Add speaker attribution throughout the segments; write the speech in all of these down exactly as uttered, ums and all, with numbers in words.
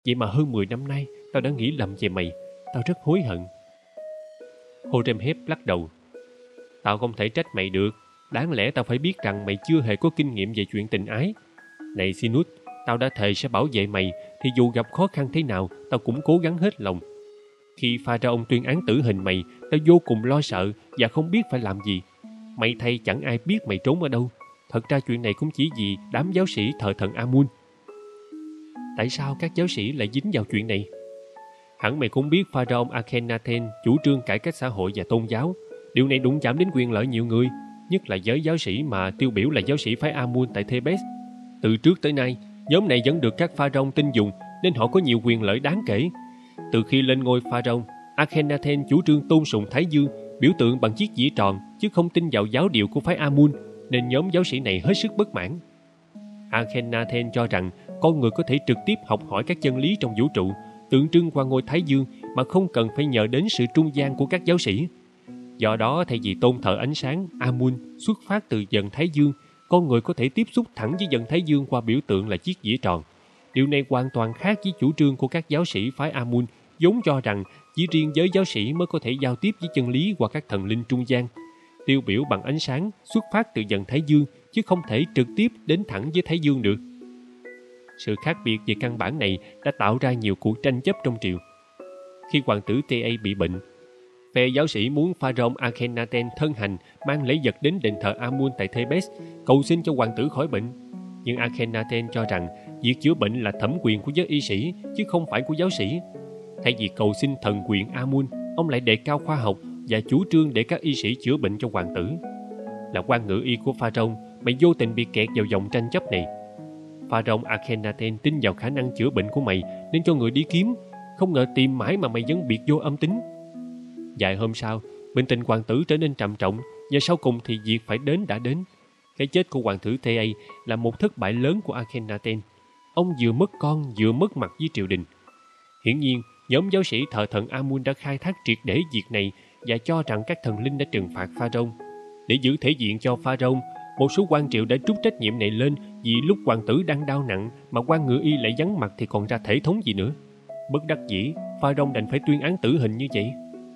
Speaker 1: Vậy mà hơn mười năm nay tao đã nghĩ lầm về mày. Tao rất hối hận. Horemheb lắc đầu. Tao không thể trách mày được. Đáng lẽ tao phải biết rằng mày chưa hề có kinh nghiệm về chuyện tình ái. Này Sinus, tao đã thề sẽ bảo vệ mày, thì dù gặp khó khăn thế nào, tao cũng cố gắng hết lòng. Khi Pharaoh tuyên án tử hình mày, tao vô cùng lo sợ và không biết phải làm gì. May thay chẳng ai biết mày trốn ở đâu. Thật ra chuyện này cũng chỉ vì đám giáo sĩ thờ thần Amun. Tại sao các giáo sĩ lại dính vào chuyện này? Hẳn mày cũng biết Pharaoh Akhenaten chủ trương cải cách xã hội và tôn giáo. Điều này đụng chạm đến quyền lợi nhiều người, nhất là giới giáo sĩ mà tiêu biểu là giáo sĩ phái Amun tại Thebes. Từ trước tới nay, nhóm này vẫn được các pharaoh tin dùng nên họ có nhiều quyền lợi đáng kể. Từ khi lên ngôi pharaoh, Akhenaten chủ trương tôn sùng Thái Dương, biểu tượng bằng chiếc dĩa tròn, chứ không tin vào giáo điệu của phái Amun, nên nhóm giáo sĩ này hết sức bất mãn. Akhenaten cho rằng con người có thể trực tiếp học hỏi các chân lý trong vũ trụ, tượng trưng qua ngôi Thái Dương mà không cần phải nhờ đến sự trung gian của các giáo sĩ. Do đó, thay vì tôn thờ ánh sáng Amun xuất phát từ dần Thái Dương, con người có thể tiếp xúc thẳng với dần Thái Dương qua biểu tượng là chiếc dĩa tròn. Điều này hoàn toàn khác với chủ trương của các giáo sĩ phái Amun, vốn cho rằng chỉ riêng giới giáo sĩ mới có thể giao tiếp với chân lý qua các thần linh trung gian, tiêu biểu bằng ánh sáng xuất phát từ dần Thái Dương, chứ không thể trực tiếp đến thẳng với Thái Dương được. Sự khác biệt về căn bản này đã tạo ra nhiều cuộc tranh chấp trong triều. Khi hoàng tử T A bị bệnh, phe giáo sĩ muốn Pharaoh Akhenaten thân hành mang lễ vật đến đền thờ Amun tại Thebes, cầu xin cho hoàng tử khỏi bệnh. Nhưng Akhenaten cho rằng việc chữa bệnh là thẩm quyền của giới y sĩ, chứ không phải của giáo sĩ. Thay vì cầu xin thần quyền Amun, ông lại đề cao khoa học và chủ trương để các y sĩ chữa bệnh cho hoàng tử. Là quan ngự y của Pharaoh, mày vô tình bị kẹt vào vòng tranh chấp này. Pharaoh Akhenaten tin vào khả năng chữa bệnh của mày nên cho người đi kiếm, không ngờ tìm mãi mà mày vẫn biệt vô âm tính. Vài hôm sau, bệnh tình hoàng tử trở nên trầm trọng, và sau cùng thì việc phải đến đã đến. Cái chết của hoàng tử T A là một thất bại lớn của Akhenaten. Ông vừa mất con vừa mất mặt với triều đình. Hiển nhiên, nhóm giáo sĩ thờ thần Amun đã khai thác triệt để việc này và cho rằng các thần linh đã trừng phạt Pharaoh. Để giữ thể diện cho Pharaoh, một số quan triệu đã trút trách nhiệm này lên, vì lúc hoàng tử đang đau nặng mà quan ngự y lại vắng mặt thì còn ra thể thống gì nữa. Bất đắc dĩ, Pharaoh đành phải tuyên án tử hình như vậy.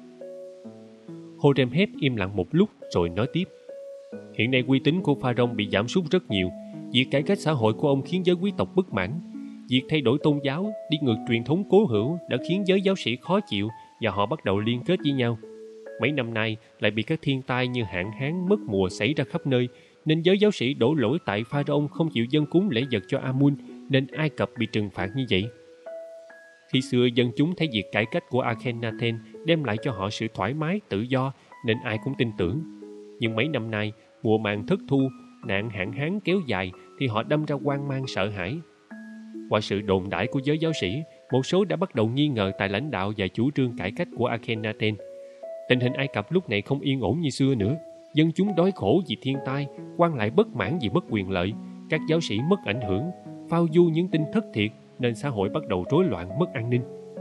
Speaker 1: Horemheb im lặng một lúc rồi nói tiếp. Hiện nay uy tín của Pharaoh bị giảm sút rất nhiều. Việc cải cách xã hội của ông khiến giới quý tộc bất mãn. Việc thay đổi tôn giáo, đi ngược truyền thống cố hữu đã khiến giới giáo sĩ khó chịu và họ bắt đầu liên kết với nhau. Mấy năm nay lại bị các thiên tai như hạn hán, mất mùa xảy ra khắp nơi, nên giới giáo sĩ đổ lỗi tại Pharaoh không chịu dâng cúng lễ vật cho Amun, nên Ai Cập bị trừng phạt như vậy. Khi xưa dân chúng thấy việc cải cách của Akhenaten đem lại cho họ sự thoải mái, tự do, nên ai cũng tin tưởng. Nhưng mấy năm nay, mùa màng thất thu, nạn hạn hán kéo dài thì họ đâm ra hoang mang sợ hãi. Qua sự đồn đãi của giới giáo sĩ, một số đã bắt đầu nghi ngờ tài lãnh đạo và chủ trương cải cách của Akhenaten. Tình hình Ai Cập lúc này không yên ổn như xưa nữa. Dân chúng đói khổ vì thiên tai, quan lại bất mãn vì mất quyền lợi, các giáo sĩ mất ảnh hưởng, phao du những tin thất thiệt, nên xã hội bắt đầu rối loạn, mất an ninh.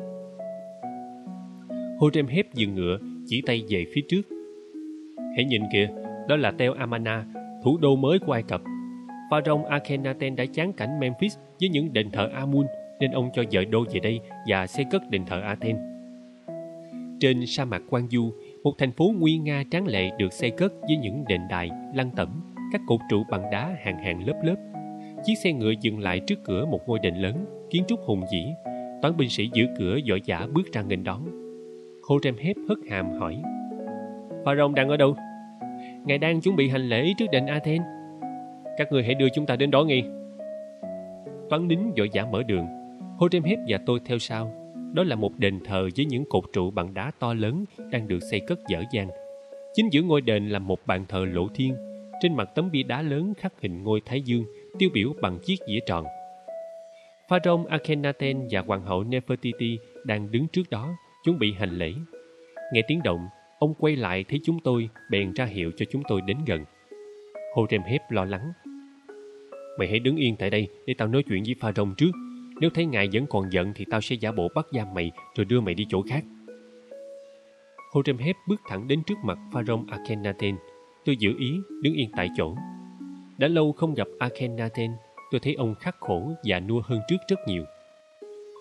Speaker 1: Horemheb dừng ngựa, chỉ tay về phía trước. Hãy nhìn kìa, đó là Tel Amarna, thủ đô mới của Ai Cập. Pharaoh Akhenaten đã chán cảnh Memphis với những đền thờ Amun, nên ông cho dời đô về đây và xây cất đền thờ Athens. Trên sa mạc Quang Du, một thành phố nguy nga tráng lệ được xây cất với những đền đài, lăng tẩm, các cột trụ bằng đá hàng hàng lớp lớp. Chiếc xe ngựa dừng lại trước cửa một ngôi đền lớn, kiến trúc hùng vĩ. Toán binh sĩ giữ cửa vội vã bước ra nghênh đón. Horemheb hất hàm hỏi: Pharaoh đang ở đâu? Ngài đang chuẩn bị hành lễ trước đền Athens. Các người hãy đưa chúng ta đến đó ngay. Toán lính vội vã mở đường. Horemheb và tôi theo sau. Đó là một đền thờ với những cột trụ bằng đá to lớn đang được xây cất dở dang. Chính giữa ngôi đền là một bàn thờ lộ thiên. Trên mặt tấm bia đá lớn khắc hình ngôi Thái Dương, tiêu biểu bằng chiếc dĩa tròn. Pharaoh Akhenaten và hoàng hậu Nefertiti đang đứng trước đó, chuẩn bị hành lễ. Nghe tiếng động, ông quay lại thấy chúng tôi, bèn ra hiệu cho chúng tôi đến gần. Horemheb lo lắng: Mày hãy đứng yên tại đây để tao nói chuyện với Pharaoh trước. Nếu thấy ngài vẫn còn giận thì tao sẽ giả bộ bắt giam mày rồi đưa mày đi chỗ khác. Horemheb bước thẳng đến trước mặt Pharaoh Akhenaten. Tôi giữ ý đứng yên tại chỗ. Đã lâu không gặp Akhenaten, tôi thấy ông khắc khổ và nua hơn trước rất nhiều.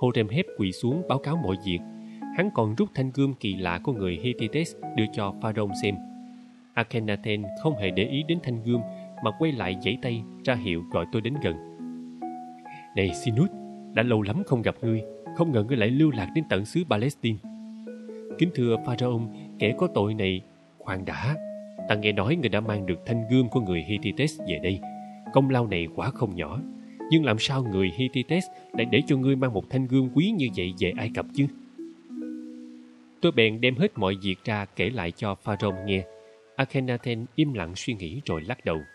Speaker 1: Horemheb quỳ xuống báo cáo mọi việc. Hắn còn rút thanh gươm kỳ lạ của người Hittite đưa cho Pharaoh xem. Akhenaten không hề để ý đến thanh gươm mà quay lại giãy tay ra hiệu gọi tôi đến gần. Này Sinut, đã lâu lắm không gặp ngươi, không ngờ ngươi lại lưu lạc đến tận xứ Palestine. Kính thưa Pharaoh, kẻ có tội này, khoan đã, ta nghe nói ngươi đã mang được thanh gươm của người Hittite về đây. Công lao này quả không nhỏ, nhưng làm sao người Hittite lại để cho ngươi mang một thanh gươm quý như vậy về Ai Cập chứ? Tôi bèn đem hết mọi việc ra kể lại cho Pharaoh nghe. Akhenaten im lặng suy nghĩ rồi lắc đầu.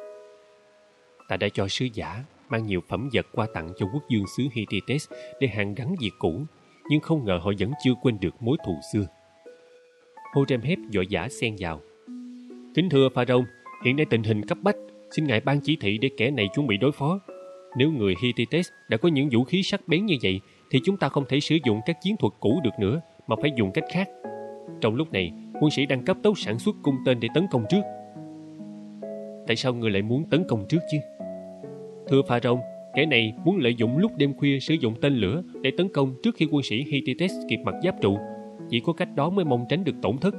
Speaker 1: Ta đã cho sứ giả mang nhiều phẩm vật qua tặng cho quốc vương xứ Hittite để hàn gắn việc cũ, nhưng không ngờ họ vẫn chưa quên được mối thù xưa. Horemheb vội vã xen vào. Kính thưa Pharaoh, hiện nay tình hình cấp bách, xin ngài ban chỉ thị để kẻ này chuẩn bị đối phó. Nếu người Hittite đã có những vũ khí sắc bén như vậy, thì chúng ta không thể sử dụng các chiến thuật cũ được nữa, mà phải dùng cách khác. Trong lúc này, quân sĩ đang cấp tốc sản xuất cung tên để tấn công trước. Tại sao người lại muốn tấn công trước chứ? Thưa Pharaoh, kẻ này muốn lợi dụng lúc đêm khuya sử dụng tên lửa để tấn công trước khi quân sĩ Hittite kịp mặc giáp trụ. Chỉ có cách đó mới mong tránh được tổn thất.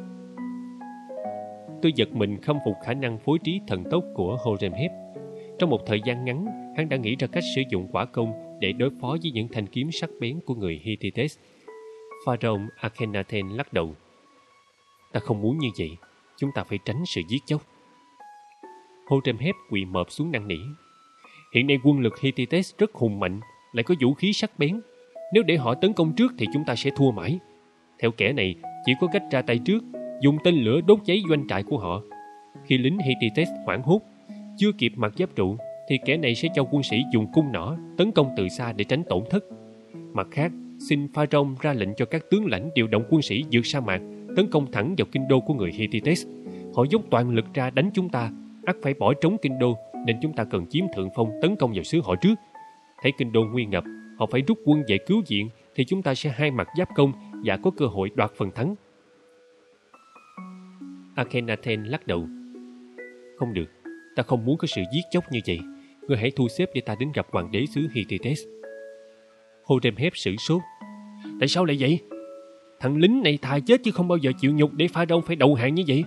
Speaker 1: Tôi giật mình khâm phục khả năng phối trí thần tốc của Horemheb. Trong một thời gian ngắn, hắn đã nghĩ ra cách sử dụng hỏa công để đối phó với những thanh kiếm sắc bén của người Hittite. Pharaoh Akhenaten lắc đầu. Ta không muốn như vậy, chúng ta phải tránh sự giết chóc. Horemheb quỳ mọp xuống năn nỉ. Hiện nay quân lực Hittite rất hùng mạnh, lại có vũ khí sắc bén. Nếu để họ tấn công trước thì chúng ta sẽ thua mãi. Theo kẻ này, chỉ có cách ra tay trước, dùng tên lửa đốt cháy doanh trại của họ. Khi lính Hittite hoảng hốt, chưa kịp mặc giáp trụ, thì kẻ này sẽ cho quân sĩ dùng cung nỏ tấn công từ xa để tránh tổn thất. Mặt khác, xin Pharaoh ra lệnh cho các tướng lãnh điều động quân sĩ vượt sa mạc, tấn công thẳng vào kinh đô của người Hittite. Họ dốc toàn lực ra đánh chúng ta, ắt phải bỏ trống kinh đô, nên chúng ta cần chiếm thượng phong tấn công vào xứ họ trước. Thấy kinh đô nguy ngập, họ phải rút quân về cứu viện, thì chúng ta sẽ hai mặt giáp công và có cơ hội đoạt phần thắng. Akhenaten lắc đầu. Không được, ta không muốn có sự giết chóc như vậy. Ngươi hãy thu xếp để ta đến gặp hoàng đế xứ Hittite. Horemheb sửng sốt. Tại sao lại vậy? Thằng lính này thà chết chứ không bao giờ chịu nhục để Pharaoh phải đầu hàng như vậy.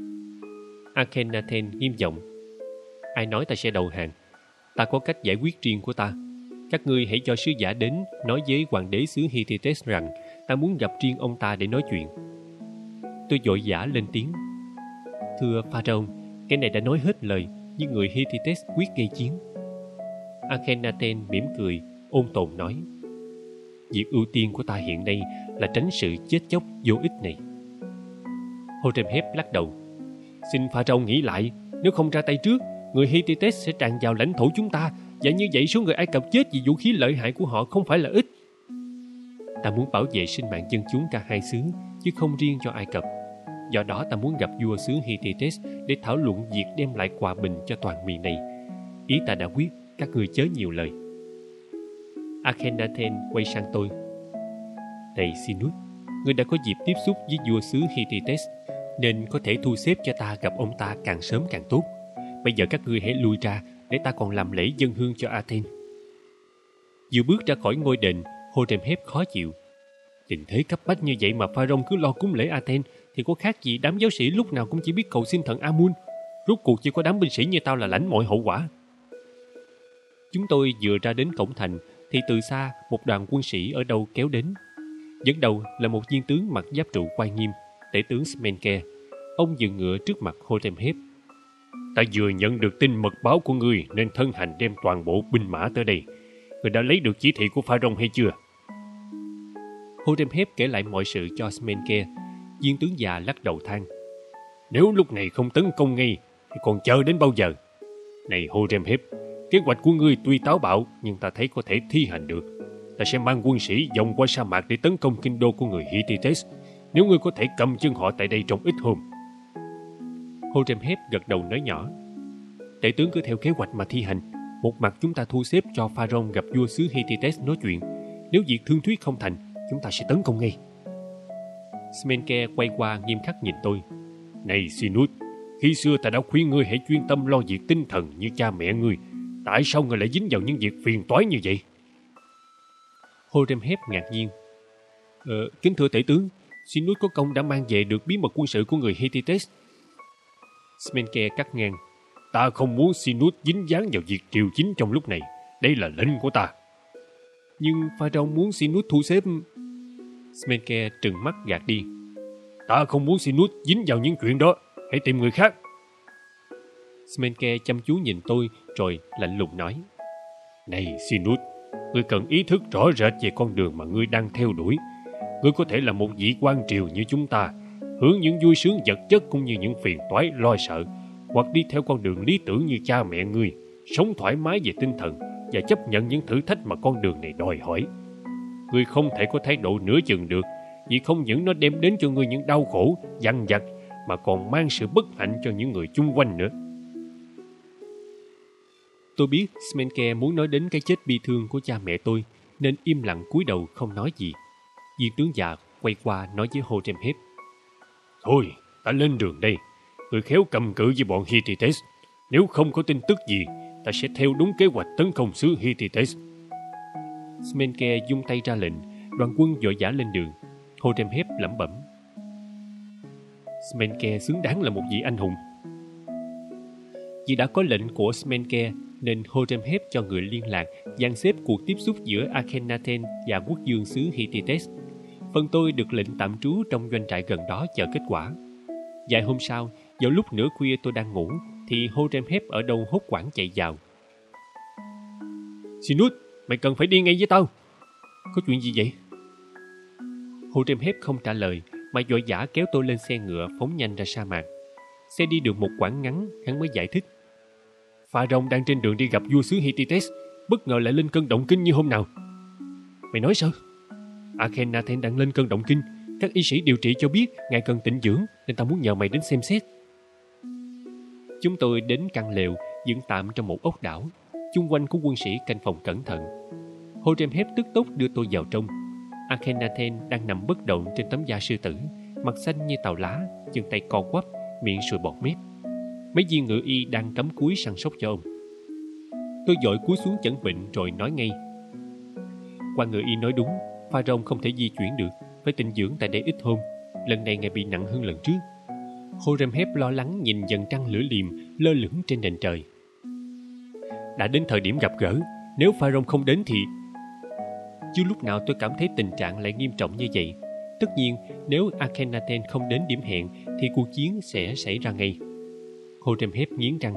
Speaker 1: Akhenaten nghiêm giọng. Ai nói ta sẽ đầu hàng? Ta có cách giải quyết riêng của ta. Các ngươi hãy cho sứ giả đến nói với hoàng đế xứ Hittite rằng ta muốn gặp riêng ông ta để nói chuyện. Tôi vội vã lên tiếng. Thưa Pharaoh, cái này đã nói hết lời, nhưng người Hittite quyết gây chiến. Akhenaten mỉm cười, ôn tồn nói. Việc ưu tiên của ta hiện nay là tránh sự chết chóc vô ích này. Horemheb lắc đầu. Xin Pharaoh nghĩ lại, nếu không ra tay trước, người Hittite sẽ tràn vào lãnh thổ chúng ta, và như vậy số người Ai Cập chết vì vũ khí lợi hại của họ không phải là ít. Ta muốn bảo vệ sinh mạng dân chúng cả hai xứ, chứ không riêng cho Ai Cập. Do đó ta muốn gặp vua xứ Hittite để thảo luận việc đem lại hòa bình cho toàn miền này. Ý ta đã quyết, các ngươi chớ nhiều lời. Akhenaten quay sang tôi. Này Sinut, ngươi đã có dịp tiếp xúc với vua xứ Hittite, nên có thể thu xếp cho ta gặp ông ta càng sớm càng tốt. Bây giờ các ngươi hãy lui ra để ta còn làm lễ dâng hương cho Athens. Vừa bước ra khỏi ngôi đền, Horemheb khó chịu. Tình thế cấp bách như vậy mà Pharaoh cứ lo cúng lễ Athens thì có khác gì đám giáo sĩ lúc nào cũng chỉ biết cầu xin thần Amun. Rốt cuộc chỉ có đám binh sĩ như tao là lãnh mọi hậu quả. Chúng tôi vừa ra đến cổng thành thì từ xa một đoàn quân sĩ ở đâu kéo đến. Dẫn đầu là một viên tướng mặc giáp trụ oai nghiêm, tể tướng Smenke. Ông dừng ngựa trước mặt Horemheb. Ta vừa nhận được tin mật báo của ngươi nên thân hành đem toàn bộ binh mã tới đây. Ngươi đã lấy được chỉ thị của Pharaoh hay chưa? Horemheb kể lại mọi sự cho Smenke. Viên tướng già lắc đầu than. Nếu lúc này không tấn công ngay thì còn chờ đến bao giờ? Này Horemheb, kế hoạch của ngươi tuy táo bạo nhưng ta thấy có thể thi hành được. Ta sẽ mang quân sĩ vòng qua sa mạc để tấn công kinh đô của người Hittite. Nếu ngươi có thể cầm chân họ tại đây trong ít hôm. Horemheb gật đầu nói nhỏ. Tể tướng cứ theo kế hoạch mà thi hành. Một mặt chúng ta thu xếp cho Pharaoh gặp vua xứ Hittite nói chuyện. Nếu việc thương thuyết không thành, chúng ta sẽ tấn công ngay. Smenke quay qua nghiêm khắc nhìn tôi. Này Sinut, khi xưa ta đã khuyên ngươi hãy chuyên tâm lo việc tinh thần như cha mẹ ngươi. Tại sao ngươi lại dính vào những việc phiền toái như vậy? Horemheb ngạc nhiên. Ờ, kính thưa tể tướng, Sinus có công đã mang về được bí mật quân sự của người Hittites. Smenke cắt ngang. Ta không muốn Sinus dính dáng vào việc triều chính trong lúc này. Đây là lệnh của ta. Nhưng Pharaoh muốn Sinus thu xếp... Smenke trừng mắt gạt đi. Ta không muốn Sinus dính vào những chuyện đó. Hãy tìm người khác. Smenke chăm chú nhìn tôi rồi lạnh lùng nói. Này Sinus, ngươi cần ý thức rõ rệt về con đường mà ngươi đang theo đuổi. Ngươi có thể là một vị quan triều như chúng ta, hưởng những vui sướng vật chất cũng như những phiền toái lo sợ, hoặc đi theo con đường lý tưởng như cha mẹ ngươi, sống thoải mái về tinh thần và chấp nhận những thử thách mà con đường này đòi hỏi. Ngươi không thể có thái độ nửa chừng được, vì không những nó đem đến cho ngươi những đau khổ, dằn vặt, mà còn mang sự bất hạnh cho những người chung quanh nữa. Tôi biết Smenke muốn nói đến cái chết bi thương của cha mẹ tôi, nên im lặng cúi đầu không nói gì. Viên tướng già quay qua nói với Horemheb. Thôi, ta lên đường đây. Người khéo cầm cự với bọn Hittites. Nếu không có tin tức gì, ta sẽ theo đúng kế hoạch tấn công xứ Hittites. Smenke vung tay ra lệnh, đoàn quân vội vã lên đường. Horemheb lẩm bẩm. Smenke xứng đáng là một vị anh hùng. Vì đã có lệnh của Smenke, nên Horemheb cho người liên lạc dàn xếp cuộc tiếp xúc giữa Akhenaten và quốc vương xứ Hittites. Phần tôi được lệnh tạm trú trong doanh trại gần đó chờ kết quả. Vài hôm sau, vào lúc nửa khuya tôi đang ngủ, thì Horemheb ở đâu hốt hoảng chạy vào. Sinus, mày cần phải đi ngay với tao. Có chuyện gì vậy? Horemheb không trả lời, mà vội vã kéo tôi lên xe ngựa phóng nhanh ra sa mạc. Xe đi được một quãng ngắn, hắn mới giải thích. Pharaoh đang trên đường đi gặp vua xứ Hittites, bất ngờ lại lên cơn động kinh như hôm nào. Mày nói sao? Akhenaten đang lên cơn động kinh. Các y sĩ điều trị cho biết ngài cần tịnh dưỡng, nên ta muốn nhờ mày đến xem xét. Chúng tôi đến căn lều dựng tạm trong một ốc đảo. Chung quanh có quân sĩ canh phòng cẩn thận. Horemheb tức tốc đưa tôi vào trong. Akhenaten đang nằm bất động trên tấm da sư tử, mặt xanh như tàu lá, chân tay co quắp, miệng sùi bọt mép. Mấy viên ngự y đang cắm cúi săn sóc cho ông. Tôi vội cúi xuống chẩn bệnh rồi nói ngay. Quan ngự y nói đúng, Pharaoh không thể di chuyển được, phải tịnh dưỡng tại đây ít hôm. Lần này ngài bị nặng hơn lần trước. Horemheb lo lắng nhìn dần trăng lửa liềm lơ lửng trên nền trời. Đã đến thời điểm gặp gỡ, nếu Pharaoh không đến thì... Chưa lúc nào tôi cảm thấy tình trạng lại nghiêm trọng như vậy. Tất nhiên, nếu Akhenaten không đến điểm hẹn thì cuộc chiến sẽ xảy ra ngay. Horemheb nghiến răng.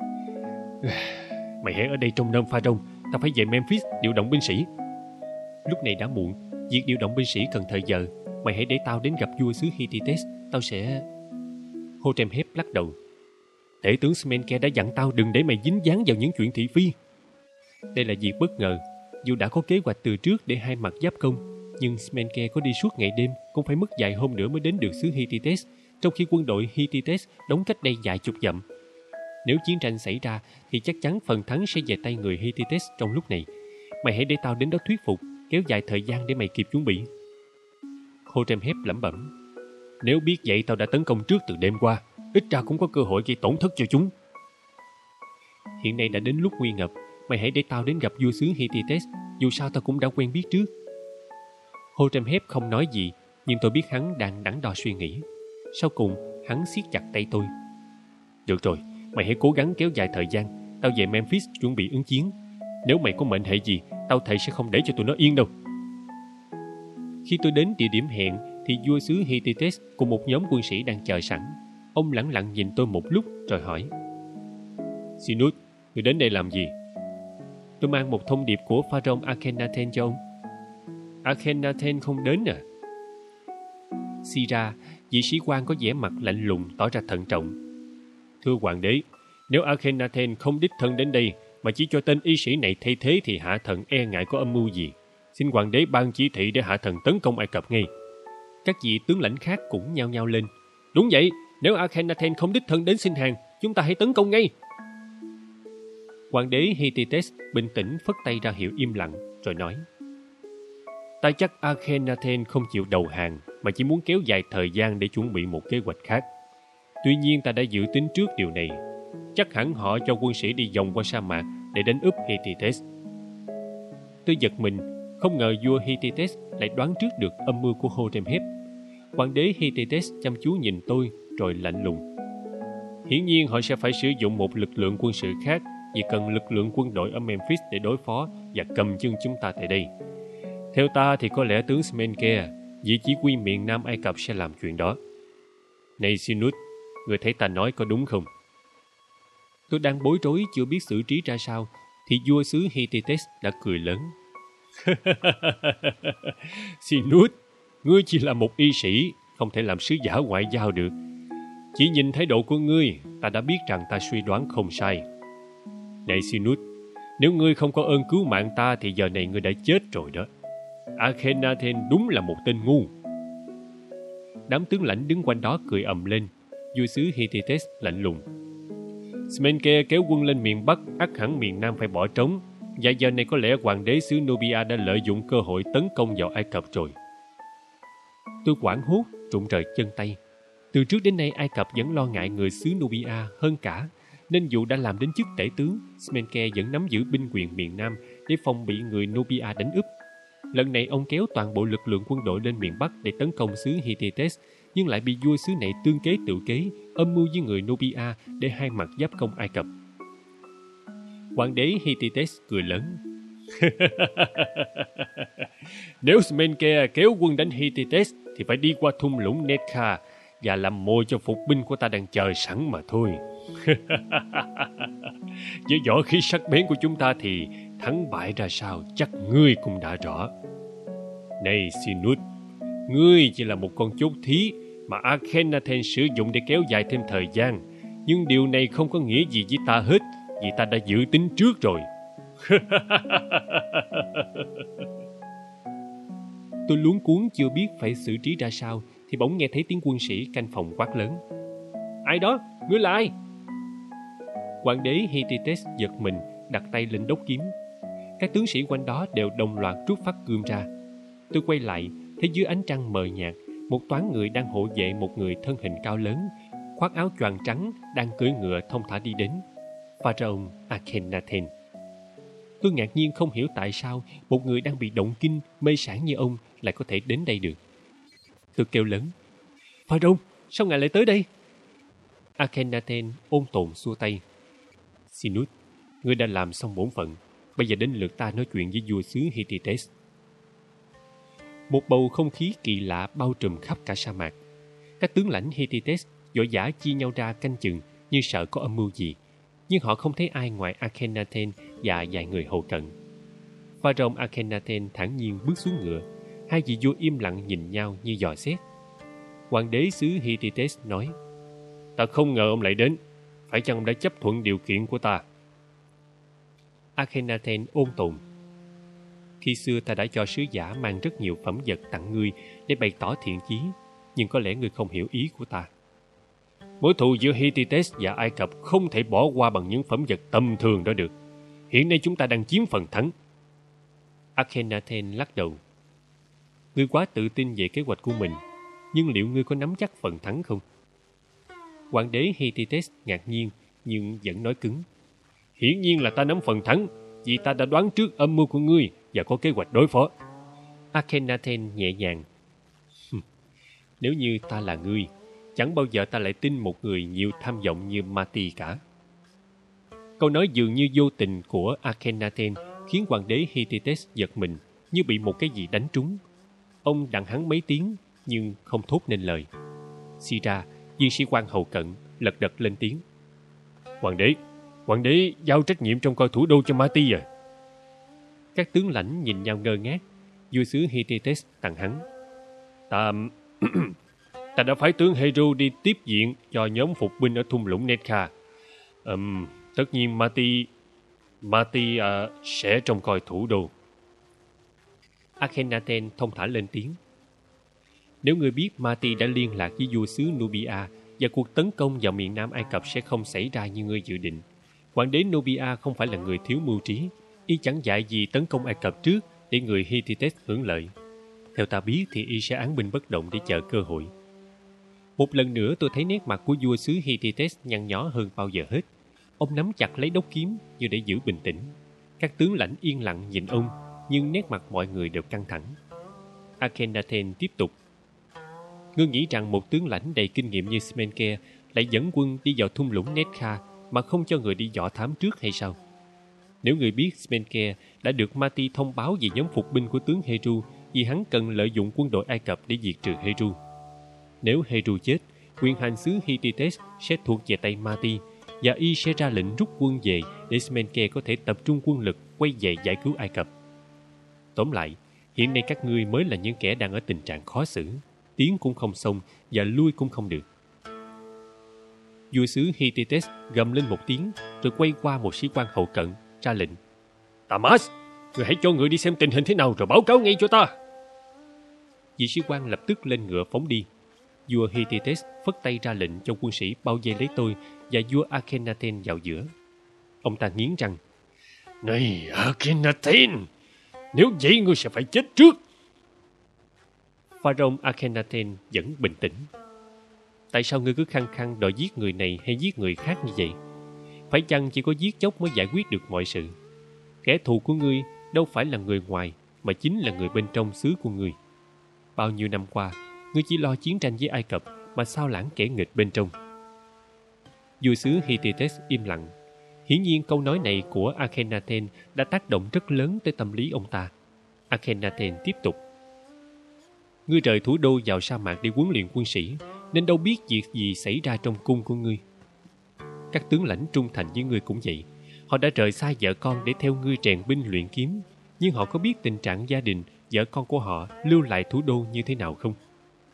Speaker 1: Mày hãy ở đây trông nom Pharaoh, ta phải về Memphis điều động binh sĩ. Lúc này đã muộn, việc điều động binh sĩ cần thời giờ. Mày hãy để tao đến gặp vua xứ Hittites, tao sẽ... Horemheb lắc đầu. Tể tướng Smenke đã dặn tao đừng để mày dính dáng vào những chuyện thị phi. Đây là việc bất ngờ. Dù đã có kế hoạch từ trước để hai mặt giáp công, nhưng Smenke có đi suốt ngày đêm cũng phải mất vài hôm nữa mới đến được xứ Hittites, trong khi quân đội Hittites đóng cách đây vài chục dặm. Nếu chiến tranh xảy ra thì chắc chắn phần thắng sẽ về tay người Hittites trong lúc này. Mày hãy để tao đến đó thuyết phục, kéo dài thời gian để mày kịp chuẩn bị. Horemheb lẩm bẩm. Nếu biết vậy tao đã tấn công trước từ đêm qua, ít ra cũng có cơ hội gây tổn thất cho chúng. Hiện nay đã đến lúc nguy ngập, mày hãy để tao đến gặp vua xứ Hittites, dù sao tao cũng đã quen biết trước. Horemheb không nói gì, nhưng tôi biết hắn đang đắn đo suy nghĩ. Sau cùng, hắn siết chặt tay tôi. Được rồi, mày hãy cố gắng kéo dài thời gian, tao về Memphis chuẩn bị ứng chiến. Nếu mày có mệnh hệ gì, tao thề sẽ không để cho tụi nó yên đâu. Khi tôi đến địa điểm hẹn, thì vua xứ Hittites cùng một nhóm quân sĩ đang chờ sẵn. Ông lẳng lặng nhìn tôi một lúc rồi hỏi. Sinus, người đến đây làm gì? Tôi mang một thông điệp của Pharaoh Akhenaten cho ông. Akhenaten không đến à? Sira, vị sĩ quan có vẻ mặt lạnh lùng tỏ ra thận trọng. Thưa hoàng đế, nếu Akhenaten không đích thân đến đây mà chỉ cho tên y sĩ này thay thế thì hạ thần e ngại có âm mưu gì. Xin hoàng đế ban chỉ thị để hạ thần tấn công Ai Cập ngay. Các vị tướng lãnh khác cũng nhao nhao lên. Đúng vậy, nếu Akhenaten không đích thân đến xin hàng, chúng ta hãy tấn công ngay. Hoàng đế Hittites bình tĩnh phất tay ra hiệu im lặng rồi nói. Ta chắc Akhenaten không chịu đầu hàng mà chỉ muốn kéo dài thời gian để chuẩn bị một kế hoạch khác. Tuy nhiên ta đã dự tính trước điều này. Chắc hẳn họ cho quân sĩ đi vòng qua sa mạc để đánh úp Hittites. Tôi giật mình, Không ngờ vua Hittite lại đoán trước được âm mưu của Horemheb. Hoàng đế Hittite chăm chú nhìn tôi rồi lạnh lùng. Hiển nhiên họ sẽ phải sử dụng một lực lượng quân sự khác vì cần lực lượng quân đội ở Memphis để đối phó và cầm chân chúng ta tại đây. Theo ta thì có lẽ tướng Smenke, vị chỉ huy miền Nam Ai Cập sẽ làm chuyện đó. Này Sinus, người thấy ta nói có đúng không? Tôi đang bối rối chưa biết xử trí ra sao thì vua xứ Hittite đã cười lớn. Sinus, ngươi chỉ là một y sĩ, không thể làm sứ giả ngoại giao được. Chỉ nhìn thái độ của ngươi, ta đã biết rằng ta suy đoán không sai. Này Sinus, nếu ngươi không có ơn cứu mạng ta thì giờ này ngươi đã chết rồi đó. Akhenaten đúng là một tên ngu. Đám tướng lãnh đứng quanh đó cười ầm lên. Vua xứ Hittite lạnh lùng. Smenke kéo quân lên miền Bắc, ắt hẳn miền Nam phải bỏ trống. Và giờ này có lẽ hoàng đế xứ Nubia đã lợi dụng cơ hội tấn công vào Ai Cập rồi. Tôi hoảng hốt, rụng rời chân tay. Từ trước đến nay Ai Cập vẫn lo ngại người xứ Nubia hơn cả, nên dù đã làm đến chức tể tướng, Smenke vẫn nắm giữ binh quyền miền Nam để phòng bị người Nubia đánh úp. Lần này ông kéo toàn bộ lực lượng quân đội lên miền Bắc để tấn công xứ Hittite, nhưng lại bị vua xứ này tương kế tự kế, âm mưu với người Nubia để hai mặt giáp công Ai Cập. Hoàng đế Hittite cười lớn. Nếu Smenke kéo quân đánh Hittite thì phải đi qua thung lũng Netkha và làm mồi cho phục binh của ta đang chờ sẵn mà thôi. Với võ khí sắc bén của chúng ta thì thắng bại ra sao chắc ngươi cũng đã rõ. Này Sinus, ngươi chỉ là một con chốt thí mà Akhenaten sử dụng để kéo dài thêm thời gian. Nhưng điều này không có nghĩa gì với ta hết, vì ta đã dự tính trước rồi. Tôi luống cuống chưa biết phải xử trí ra sao thì bỗng nghe thấy tiếng quân sĩ canh phòng quát lớn. Ai đó? Ngươi là ai? Hoàng đế Hittite giật mình, đặt tay lên đốc kiếm. Các tướng sĩ quanh đó đều đồng loạt rút phát gươm ra. Tôi quay lại, thấy dưới ánh trăng mờ nhạt, một toán người đang hộ vệ một người thân hình cao lớn, khoác áo choàng trắng, đang cưỡi ngựa thông thả đi đến. Pharaoh Akhenaten. Tôi ngạc nhiên không hiểu tại sao một người đang bị động kinh, mê sảng như ông lại có thể đến đây được. Tôi kêu lớn. Pharaoh, sao ngài lại tới đây? Akhenaten ôn tồn xua tay. Sinus, ngươi đã làm xong bổn phận. Bây giờ đến lượt ta nói chuyện với vua xứ Hittite. Một bầu không khí kỳ lạ bao trùm khắp cả sa mạc. Các tướng lãnh Hittite vội vã chia nhau ra canh chừng như sợ có âm mưu gì, nhưng họ không thấy ai ngoài Akhenaten và vài người hầu cận. Pharaoh Akhenaten thản nhiên bước xuống ngựa. Hai vị vua im lặng nhìn nhau như dò xét. Hoàng đế xứ Hittite nói: Ta không ngờ ông lại đến. Phải chăng ông đã chấp thuận điều kiện của ta? Akhenaten ôn tồn. Khi xưa ta đã cho sứ giả mang rất nhiều phẩm vật tặng ngươi để bày tỏ thiện chí, nhưng có lẽ ngươi không hiểu ý của ta. Mối thù giữa Hittite và Ai Cập không thể bỏ qua bằng những phẩm vật tầm thường đó được. Hiện nay chúng ta đang chiếm phần thắng. Akhenaten lắc đầu. Ngươi quá tự tin về kế hoạch của mình, nhưng liệu ngươi có nắm chắc phần thắng không? Hoàng đế Hittite ngạc nhiên nhưng vẫn nói cứng. Hiển nhiên là ta nắm phần thắng, vì ta đã đoán trước âm mưu của ngươi và có kế hoạch đối phó. Akhenaten nhẹ nhàng. Nếu như ta là ngươi, chẳng bao giờ ta lại tin một người nhiều tham vọng như Mati cả. Câu nói dường như vô tình của Akhenaten khiến hoàng đế Hittite giật mình, như bị một cái gì đánh trúng. Ông đặng hắn mấy tiếng nhưng không thốt nên lời. Sira, viên sĩ quan hầu cận, lật đật lên tiếng. Hoàng đế, hoàng đế giao trách nhiệm trong coi thủ đô cho Mati à? Các tướng lãnh nhìn nhau ngơ ngác. Vua xứ Hittite tặng hắn. Ta... ta đã phái tướng Hero đi tiếp diện cho nhóm phục binh ở thung lũng Netkha. Um, tất nhiên Mati... Mati uh, sẽ trông coi thủ đô. Akhenaten thông thả lên tiếng. Nếu ngươi biết Mati đã liên lạc với vua xứ Nubia và cuộc tấn công vào miền Nam Ai Cập sẽ không xảy ra như ngươi dự định. Hoàng đế Nubia không phải là người thiếu mưu trí. Y chẳng dạy gì tấn công Ai Cập trước để người Hittite hưởng lợi. Theo ta biết thì y sẽ án binh bất động để chờ cơ hội. Một lần nữa tôi thấy nét mặt của vua xứ Hittite nhăn nhó hơn bao giờ hết. Ông nắm chặt lấy đốc kiếm như để giữ bình tĩnh. Các tướng lãnh yên lặng nhìn ông, nhưng nét mặt mọi người đều căng thẳng. Akhenaten tiếp tục. Ngươi nghĩ rằng một tướng lãnh đầy kinh nghiệm như Smenke lại dẫn quân đi vào thung lũng Netkha mà không cho người đi dò thám trước hay sao? Nếu người biết Smenke đã được Mati thông báo về nhóm phục binh của tướng Heru vì hắn cần lợi dụng quân đội Ai Cập để diệt trừ Heru. Nếu Heru chết, quyền hành xứ Hittites sẽ thuộc về tay Mati và y sẽ ra lệnh rút quân về để Smenke có thể tập trung quân lực quay về giải cứu Ai Cập. Tóm lại, hiện nay các ngươi mới là những kẻ đang ở tình trạng khó xử, tiến cũng không xong và lui cũng không được. Vua xứ Hittites gầm lên một tiếng rồi quay qua một sĩ quan hậu cận ra lệnh. Tamas, người hãy cho người đi xem tình hình thế nào rồi báo cáo ngay cho ta. Vị sĩ quan lập tức lên ngựa phóng đi. Vua Hittites phất tay ra lệnh cho quân sĩ bao vây lấy tôi và vua Akhenaten vào giữa. Ông ta nghiến răng. Này Akhenaten, nếu vậy ngươi sẽ phải chết trước. Pharaoh Akhenaten vẫn bình tĩnh. Tại sao ngươi cứ khăng khăng đòi giết người này hay giết người khác như vậy? Phải chăng chỉ có giết chóc mới giải quyết được mọi sự? Kẻ thù của ngươi đâu phải là người ngoài, mà chính là người bên trong xứ của ngươi. Bao nhiêu năm qua, ngươi chỉ lo chiến tranh với Ai Cập mà sao lãng kẻ nghịch bên trong. Vua xứ Hittites im lặng. Hiển nhiên câu nói này của Akhenaten đã tác động rất lớn tới tâm lý ông ta. Akhenaten tiếp tục. Ngươi rời thủ đô vào sa mạc để huấn luyện quân sĩ, nên đâu biết việc gì xảy ra trong cung của ngươi. Các tướng lãnh trung thành với ngươi cũng vậy. Họ đã rời xa vợ con để theo ngươi rèn binh luyện kiếm, nhưng họ có biết tình trạng gia đình, vợ con của họ lưu lại thủ đô như thế nào không?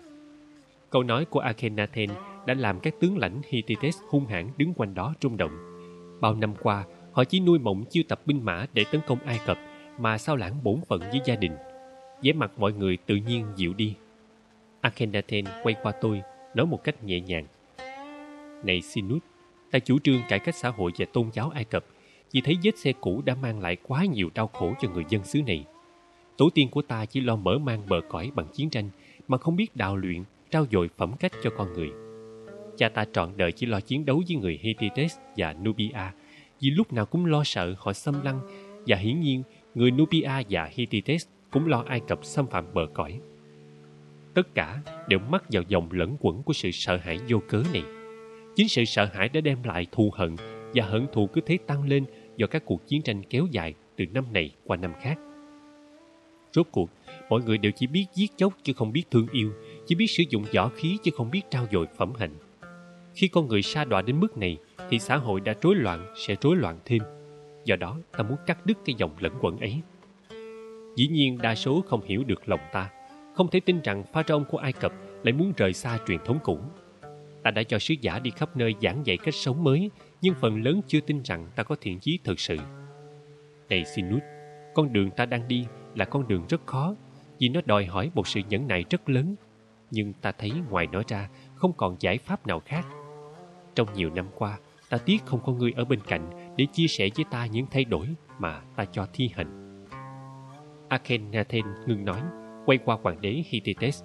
Speaker 1: Câu nói của Akhenaten đã làm các tướng lãnh Hittites hung hãn đứng quanh đó rung động. Bao năm qua, họ chỉ nuôi mộng chiêu tập binh mã để tấn công Ai Cập, mà sao lãng bổn phận với gia đình. Vẻ mặt mọi người tự nhiên dịu đi. Akhenaten quay qua tôi, nói một cách nhẹ nhàng. Này Sinus, ta chủ trương cải cách xã hội và tôn giáo Ai Cập vì thấy vết xe cũ đã mang lại quá nhiều đau khổ cho người dân xứ này. Tổ tiên của ta chỉ lo mở mang bờ cõi bằng chiến tranh, mà không biết đào luyện, trao dồi phẩm cách cho con người. Cha ta trọn đời chỉ lo chiến đấu với người Hittites và Nubia, vì lúc nào cũng lo sợ họ xâm lăng, và hiển nhiên người Nubia và Hittites cũng lo Ai Cập xâm phạm bờ cõi. Tất cả đều mắc vào vòng lẫn quẩn của sự sợ hãi vô cớ này. Chính sự sợ hãi đã đem lại thù hận, và hận thù cứ thế tăng lên do các cuộc chiến tranh kéo dài từ năm này qua năm khác. Rốt cuộc, mọi người đều chỉ biết giết chóc chứ không biết thương yêu, chỉ biết sử dụng võ khí chứ không biết trao dồi phẩm hạnh. Khi con người sa đọa đến mức này, thì xã hội đã rối loạn sẽ rối loạn thêm. Do đó, ta muốn cắt đứt cái dòng lẫn quẩn ấy. Dĩ nhiên, đa số không hiểu được lòng ta, không thể tin rằng Pharaoh của Ai Cập lại muốn rời xa truyền thống cũ. Ta đã cho sứ giả đi khắp nơi giảng dạy cách sống mới, nhưng phần lớn chưa tin rằng ta có thiện chí thực sự. Này Sinus, con đường ta đang đi là con đường rất khó, vì nó đòi hỏi một sự nhẫn nại rất lớn. Nhưng ta thấy ngoài nó ra, không còn giải pháp nào khác. Trong nhiều năm qua, ta tiếc không có ngươi ở bên cạnh để chia sẻ với ta những thay đổi mà ta cho thi hành. Akhenaten ngừng nói, quay qua hoàng đế Hittites.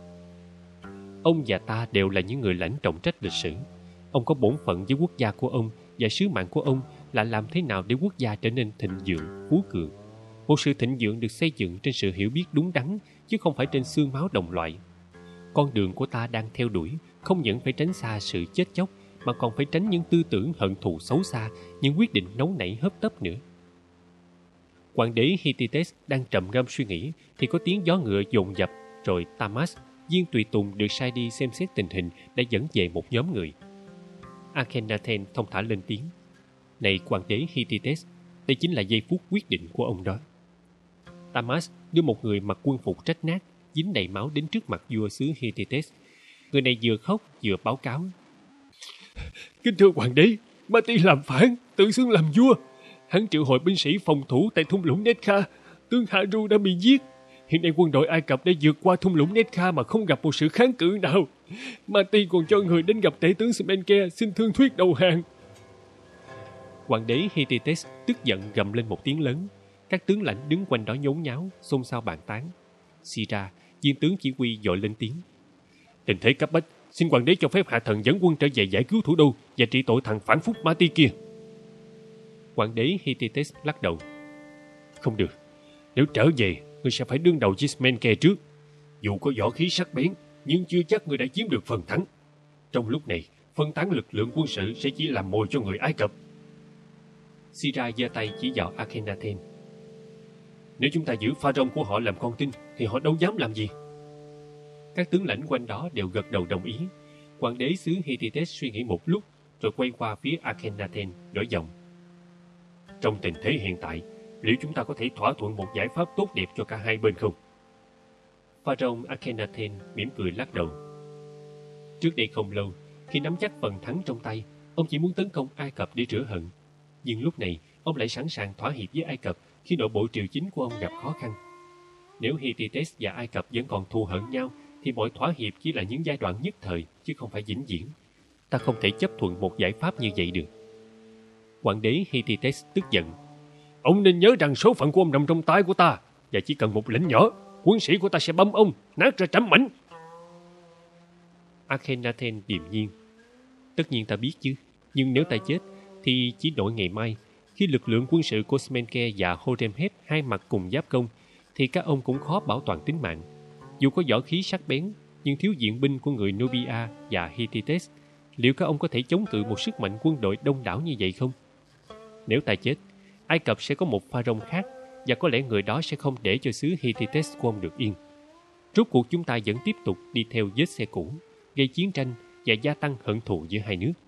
Speaker 1: Ông và ta đều là những người lãnh trọng trách lịch sử. Ông có bổn phận với quốc gia của ông, và sứ mạng của ông là làm thế nào để quốc gia trở nên thịnh vượng, phú cường. Một sự thịnh vượng được xây dựng trên sự hiểu biết đúng đắn, chứ không phải trên xương máu đồng loại. Con đường của ta đang theo đuổi không những phải tránh xa sự chết chóc, mà còn phải tránh những tư tưởng hận thù xấu xa, những quyết định nóng nảy hấp tấp nữa. Hoàng đế Hittites đang trầm ngâm suy nghĩ thì có tiếng gió ngựa dồn dập, rồi Tamas, viên tùy tùng được sai đi xem xét tình hình, đã dẫn về một nhóm người. Akhenaten thông thả lên tiếng. Này hoàng đế Hittites, đây chính là giây phút quyết định của ông đó. Tamas đưa một người mặc quân phục rách nát, dính đầy máu đến trước mặt vua xứ Hittites. Người này vừa khóc vừa báo cáo. Kính thưa hoàng đế, Mati làm phản, tự xưng làm vua. Hắn triệu hội binh sĩ phòng thủ tại thung lũng Netkha. Tướng Haru đã bị giết. Hiện nay quân đội Ai Cập đã vượt qua thung lũng Netkha mà không gặp một sự kháng cự nào. Mati còn cho người đến gặp tể tướng Smenke xin thương thuyết đầu hàng. Hoàng đế Hittites tức giận gầm lên một tiếng lớn. Các tướng lãnh đứng quanh đó nhốn nháo, xôn xao bàn tán. Sira, viên tướng chỉ huy vội lên tiếng. Tình thế cấp bách, xin hoàng đế cho phép hạ thần dẫn quân trở về giải cứu thủ đô và trị tội thằng phản phúc Mati kia. Hoàng đế Hittites lắc đầu. Không được, Nếu trở về, ngươi sẽ phải đương đầu với Smenke trước. Dù có võ khí sắc bén, nhưng chưa chắc ngươi đã chiếm được phần thắng. Trong lúc này, phân tán lực lượng quân sự sẽ chỉ làm mồi cho người Ai Cập. Sira giơ tay chỉ vào Akhenaten. Nếu chúng ta giữ Pharaoh của họ làm con tin, thì họ đâu dám làm gì. Các tướng lãnh quanh đó đều gật đầu đồng ý. Hoàng đế xứ Hittite suy nghĩ một lúc, rồi quay qua phía Akhenaten, đổi giọng. Trong tình thế hiện tại, liệu chúng ta có thể thỏa thuận một giải pháp tốt đẹp cho cả hai bên không? Pharaoh Akhenaten mỉm cười lắc đầu. Trước đây không lâu, khi nắm chắc phần thắng trong tay, ông chỉ muốn tấn công Ai Cập để rửa hận. Nhưng lúc này, ông lại sẵn sàng thỏa hiệp với Ai Cập khi nội bộ triều chính của ông gặp khó khăn. Nếu Hittites và Ai Cập vẫn còn thù hận nhau, thì mọi thỏa hiệp chỉ là những giai đoạn nhất thời, chứ không phải vĩnh viễn. Ta không thể chấp thuận một giải pháp như vậy được. Hoàng đế Hittites tức giận. Ông nên nhớ rằng số phận của ông nằm trong tay của ta, và chỉ cần một lệnh nhỏ, quân sĩ của ta sẽ băm ông, nát ra trăm mảnh. Akhenaten điềm nhiên. Tất nhiên ta biết chứ, nhưng nếu ta chết, thì chỉ đổi ngày mai, khi lực lượng quân sự của Smenke và Horemheb hai mặt cùng giáp công, thì các ông cũng khó bảo toàn tính mạng. Dù có võ khí sắc bén, nhưng thiếu diện binh của người Nubia và Hittites, liệu các ông có thể chống cự một sức mạnh quân đội đông đảo như vậy không? Nếu ta chết, Ai Cập sẽ có một pharaoh khác, và có lẽ người đó sẽ không để cho xứ Hittites của ông được yên. Rốt cuộc chúng ta vẫn tiếp tục đi theo vết xe cũ, gây chiến tranh và gia tăng hận thù giữa hai nước.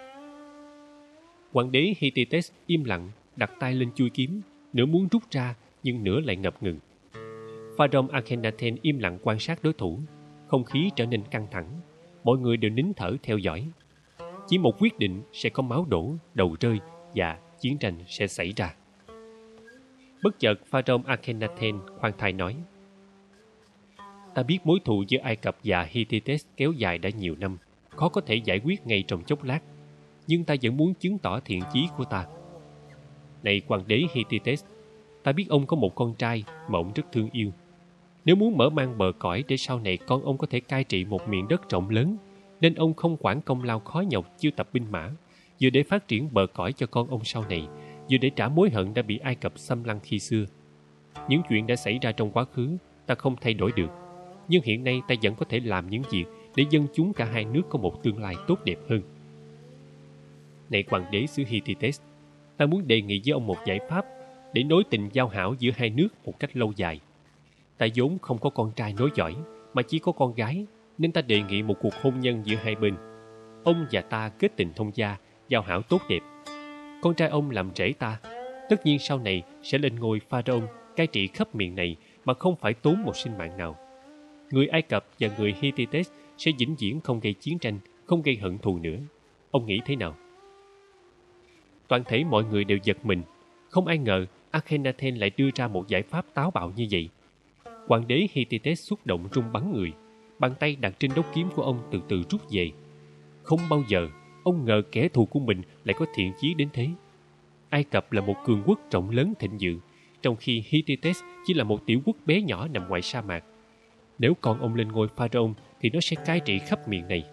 Speaker 1: Hoàng đế Hittites im lặng, đặt tay lên chuôi kiếm, nửa muốn rút ra, nhưng nửa lại ngập ngừng. Pharaoh Akhenaten im lặng quan sát đối thủ. Không khí trở nên căng thẳng. Mọi người đều nín thở theo dõi. Chỉ một quyết định sẽ có máu đổ, đầu rơi và chiến tranh sẽ xảy ra. Bất chợt Pharaoh Akhenaten khoan thai nói: Ta biết mối thù giữa Ai Cập và Hittites kéo dài đã nhiều năm, khó có thể giải quyết ngay trong chốc lát. Nhưng ta vẫn muốn chứng tỏ thiện chí của ta. Này hoàng đế Hittites, ta biết ông có một con trai mà ông rất thương yêu. Nếu muốn mở mang bờ cõi để sau này con ông có thể cai trị một miền đất rộng lớn, nên ông không quản công lao khó nhọc chiêu tập binh mã, vừa để phát triển bờ cõi cho con ông sau này, vừa để trả mối hận đã bị Ai Cập xâm lăng khi xưa. Những chuyện đã xảy ra trong quá khứ ta không thay đổi được, nhưng hiện nay ta vẫn có thể làm những việc để dân chúng cả hai nước có một tương lai tốt đẹp hơn. Này hoàng đế xứ Hittites, ta muốn đề nghị với ông một giải pháp để nối tình giao hảo giữa hai nước một cách lâu dài. Ta vốn không có con trai nối dõi, mà chỉ có con gái, nên ta đề nghị một cuộc hôn nhân giữa hai bên. Ông và ta kết tình thông gia, giao hảo tốt đẹp. Con trai ông làm rể ta, tất nhiên sau này sẽ lên ngôi pharaoh cai trị khắp miền này mà không phải tốn một sinh mạng nào. Người Ai Cập và người Hittites sẽ vĩnh viễn không gây chiến tranh, không gây hận thù nữa. Ông nghĩ thế nào? Toàn thể mọi người đều giật mình. Không ai ngờ Akhenaten lại đưa ra một giải pháp táo bạo như vậy. Hoàng đế Hittites xúc động run bắn người. Bàn tay đặt trên đốc kiếm của ông từ từ rút về. Không bao giờ ông ngờ kẻ thù của mình lại có thiện chí đến thế. Ai Cập là một cường quốc rộng lớn thịnh vượng, trong khi Hittites chỉ là một tiểu quốc bé nhỏ nằm ngoài sa mạc. Nếu con ông lên ngôi pharaoh thì nó sẽ cai trị khắp miền này.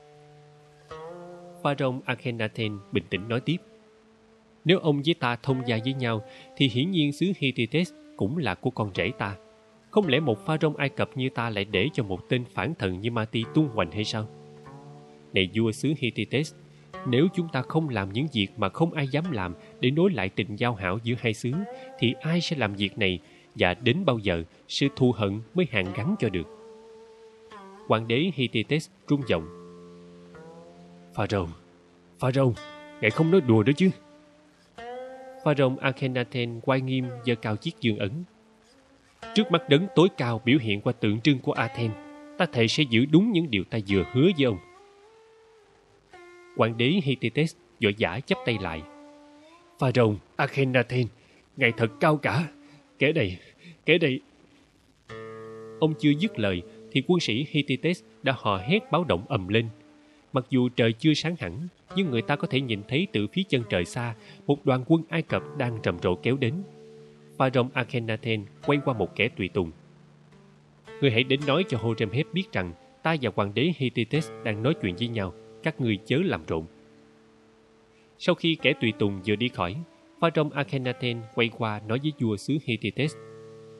Speaker 1: Pharaoh Akhenaten bình tĩnh nói tiếp: Nếu ông với ta thông gia với nhau, thì hiển nhiên xứ Hittites cũng là của con rể ta. Không lẽ một pharaoh Ai Cập như ta lại để cho một tên phản thần như Mati tung hoành hay sao? Này vua xứ Hittites, nếu chúng ta không làm những việc mà không ai dám làm để nối lại tình giao hảo giữa hai xứ, thì ai sẽ làm việc này, và đến bao giờ sự thù hận mới hàn gắn cho được? Hoàng đế Hittites rung giọng: Pharaoh, Pharaoh, ngài không nói đùa đó chứ? Pharaoh Akhenaten quay nghiêm giơ cao chiếc dương ấn. Trước mắt đấng tối cao biểu hiện qua tượng trưng của Athens, ta thề sẽ giữ đúng những điều ta vừa hứa với ông. Hoàng đế Hittites vội vã chắp tay lại. Pharaoh Akhenaten, ngài thật cao cả. Kẻ này, kẻ này. Ông chưa dứt lời thì quân sĩ Hittites đã hò hét báo động ầm lên. Mặc dù trời chưa sáng hẳn, nhưng người ta có thể nhìn thấy từ phía chân trời xa một đoàn quân Ai Cập đang rầm rộ kéo đến. Pharaoh Akhenaten quay qua một kẻ tùy tùng. Ngươi hãy đến nói cho Horemheb biết rằng ta và hoàng đế Hittites đang nói chuyện với nhau, các ngươi chớ làm rộn. Sau khi kẻ tùy tùng vừa đi khỏi, Pharaoh Akhenaten quay qua nói với vua xứ Hittites: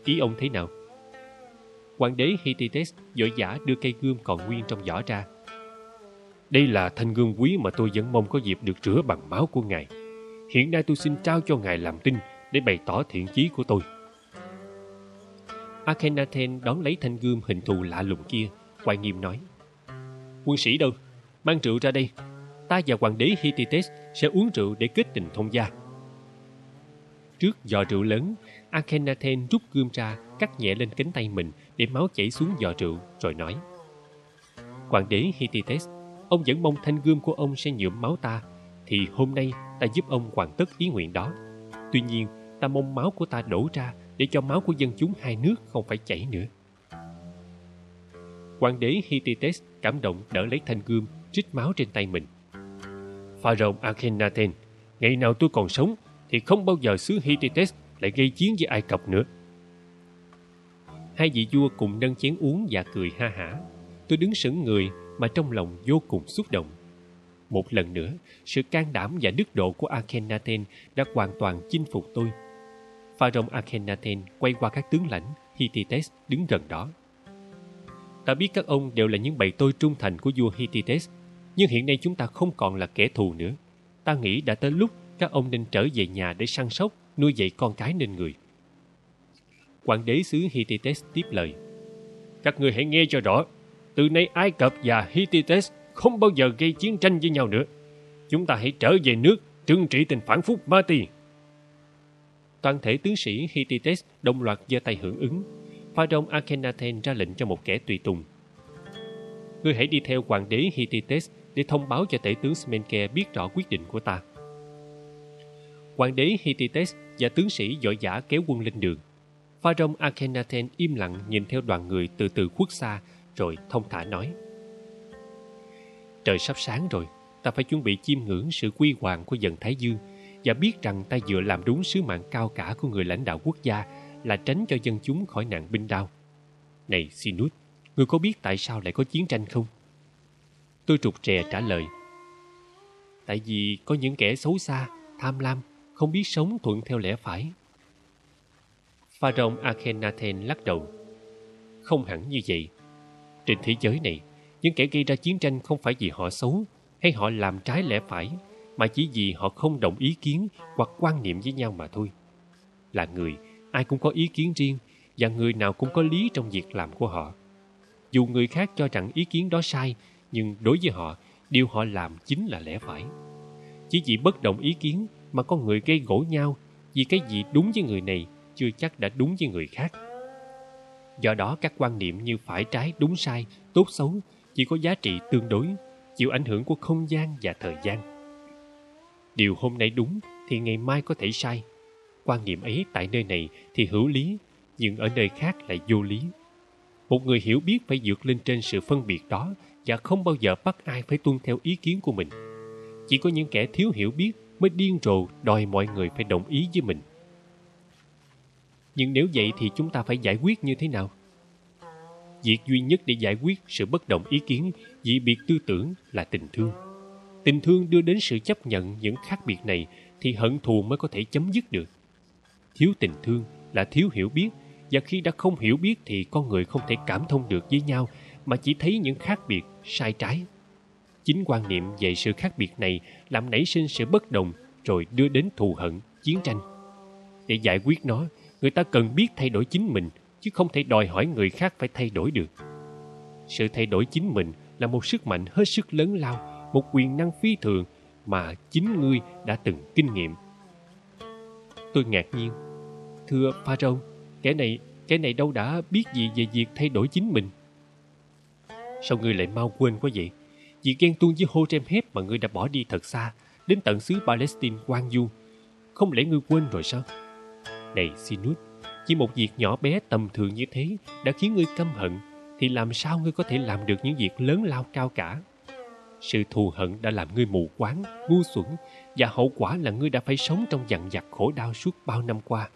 Speaker 1: Ý ông thế nào? Hoàng đế Hittite vội vã đưa cây gươm còn nguyên trong vỏ ra. Đây là thanh gươm quý mà tôi vẫn mong có dịp được rửa bằng máu của ngài. Hiện nay tôi xin trao cho ngài làm tin để bày tỏ thiện chí của tôi. Akhenaten đón lấy thanh gươm hình thù lạ lùng kia, quay nghiêm nói: Quân sĩ đâu? Mang rượu ra đây. Ta và hoàng đế Hittite sẽ uống rượu để kết tình thông gia. Trước giò rượu lớn, Akhenaten rút gươm ra, cắt nhẹ lên cánh tay mình để máu chảy xuống giò rượu, rồi nói: Hoàng đế Hittite, ông vẫn mong thanh gươm của ông sẽ nhuộm máu ta, thì hôm nay ta giúp ông hoàn tất ý nguyện đó. Tuy nhiên, ta mong máu của ta đổ ra để cho máu của dân chúng hai nước không phải chảy nữa. Hoàng đế Hittite cảm động đỡ lấy thanh gươm, trích máu trên tay mình. Pharaoh Akhenaten, ngày nào tôi còn sống thì không bao giờ xứ Hittite lại gây chiến với Ai Cập nữa. Hai vị vua cùng nâng chén uống và cười ha hả. Tôi đứng sững người mà trong lòng vô cùng xúc động. Một lần nữa, sự can đảm và đức độ của Akhenaten đã hoàn toàn chinh phục tôi. Pharaoh Akhenaten quay qua các tướng lãnh Hittite đứng gần đó. Ta biết các ông đều là những bầy tôi trung thành của vua Hittite, nhưng hiện nay chúng ta không còn là kẻ thù nữa. Ta nghĩ đã tới lúc các ông nên trở về nhà để săn sóc, nuôi dạy con cái nên người. Hoàng đế xứ Hittite tiếp lời: Các ngươi hãy nghe cho rõ. Từ nay Ai Cập và Hittite không bao giờ gây chiến tranh với nhau nữa. Chúng ta hãy trở về nước, trừng trị tình phản phúc Mati. Toàn thể tướng sĩ Hittite đồng loạt giơ tay hưởng ứng. Pharaoh Akhenaten ra lệnh cho một kẻ tùy tùng: Ngươi hãy đi theo hoàng đế Hittite để thông báo cho tể tướng Smenke biết rõ quyết định của ta. Hoàng đế Hittite và tướng sĩ vội vã kéo quân lên đường. Pharaoh Akhenaten im lặng nhìn theo đoàn người từ từ khuất xa, rồi thông thả nói: Trời sắp sáng rồi, ta phải chuẩn bị chiêm ngưỡng sự quy hoàng của dần Thái Dương và biết rằng ta vừa làm đúng sứ mạng cao cả của người lãnh đạo quốc gia là tránh cho dân chúng khỏi nạn binh đao. Này Sinus, ngươi có biết tại sao lại có chiến tranh không? Tôi rụt rè trả lời: Tại vì có những kẻ xấu xa, tham lam, không biết sống thuận theo lẽ phải. Pharaoh Akhenaten lắc đầu: Không hẳn như vậy. Trên thế giới này, những kẻ gây ra chiến tranh không phải vì họ xấu hay họ làm trái lẽ phải, mà chỉ vì họ không đồng ý kiến hoặc quan niệm với nhau mà thôi. Là người, ai cũng có ý kiến riêng, và người nào cũng có lý trong việc làm của họ. Dù người khác cho rằng ý kiến đó sai, nhưng đối với họ, điều họ làm chính là lẽ phải. Chỉ vì bất đồng ý kiến mà con người gây gổ nhau, vì cái gì đúng với người này chưa chắc đã đúng với người khác. Do đó các quan niệm như phải trái, đúng sai, tốt xấu chỉ có giá trị tương đối, chịu ảnh hưởng của không gian và thời gian. Điều hôm nay đúng thì ngày mai có thể sai. Quan niệm ấy tại nơi này thì hữu lý, nhưng ở nơi khác lại vô lý. Một người hiểu biết phải vượt lên trên sự phân biệt đó và không bao giờ bắt ai phải tuân theo ý kiến của mình. Chỉ có những kẻ thiếu hiểu biết mới điên rồ đòi mọi người phải đồng ý với mình. Nhưng nếu vậy thì chúng ta phải giải quyết như thế nào? Việc duy nhất để giải quyết sự bất đồng ý kiến, dị biệt tư tưởng là tình thương. Tình thương đưa đến sự chấp nhận những khác biệt này thì hận thù mới có thể chấm dứt được. Thiếu tình thương là thiếu hiểu biết, và khi đã không hiểu biết thì con người không thể cảm thông được với nhau mà chỉ thấy những khác biệt sai trái. Chính quan niệm về sự khác biệt này làm nảy sinh sự bất đồng rồi đưa đến thù hận, chiến tranh. Để giải quyết nó, người ta cần biết thay đổi chính mình, chứ không thể đòi hỏi người khác phải thay đổi được. Sự thay đổi chính mình là một sức mạnh hết sức lớn lao, một quyền năng phi thường mà chính ngươi đã từng kinh nghiệm. Tôi ngạc nhiên: Thưa Pharaoh, kẻ này, kẻ này đâu đã biết gì về việc thay đổi chính mình. Sao ngươi lại mau quên quá vậy? Vì ghen tuông với Horemheb mà ngươi đã bỏ đi thật xa, đến tận xứ Palestine hoang vu. Không lẽ ngươi quên rồi sao? Này Sinus, chỉ một việc nhỏ bé tầm thường như thế đã khiến ngươi căm hận, thì làm sao ngươi có thể làm được những việc lớn lao cao cả? Sự thù hận đã làm ngươi mù quáng, ngu xuẩn, và hậu quả là ngươi đã phải sống trong dằn vặt khổ đau suốt bao năm qua.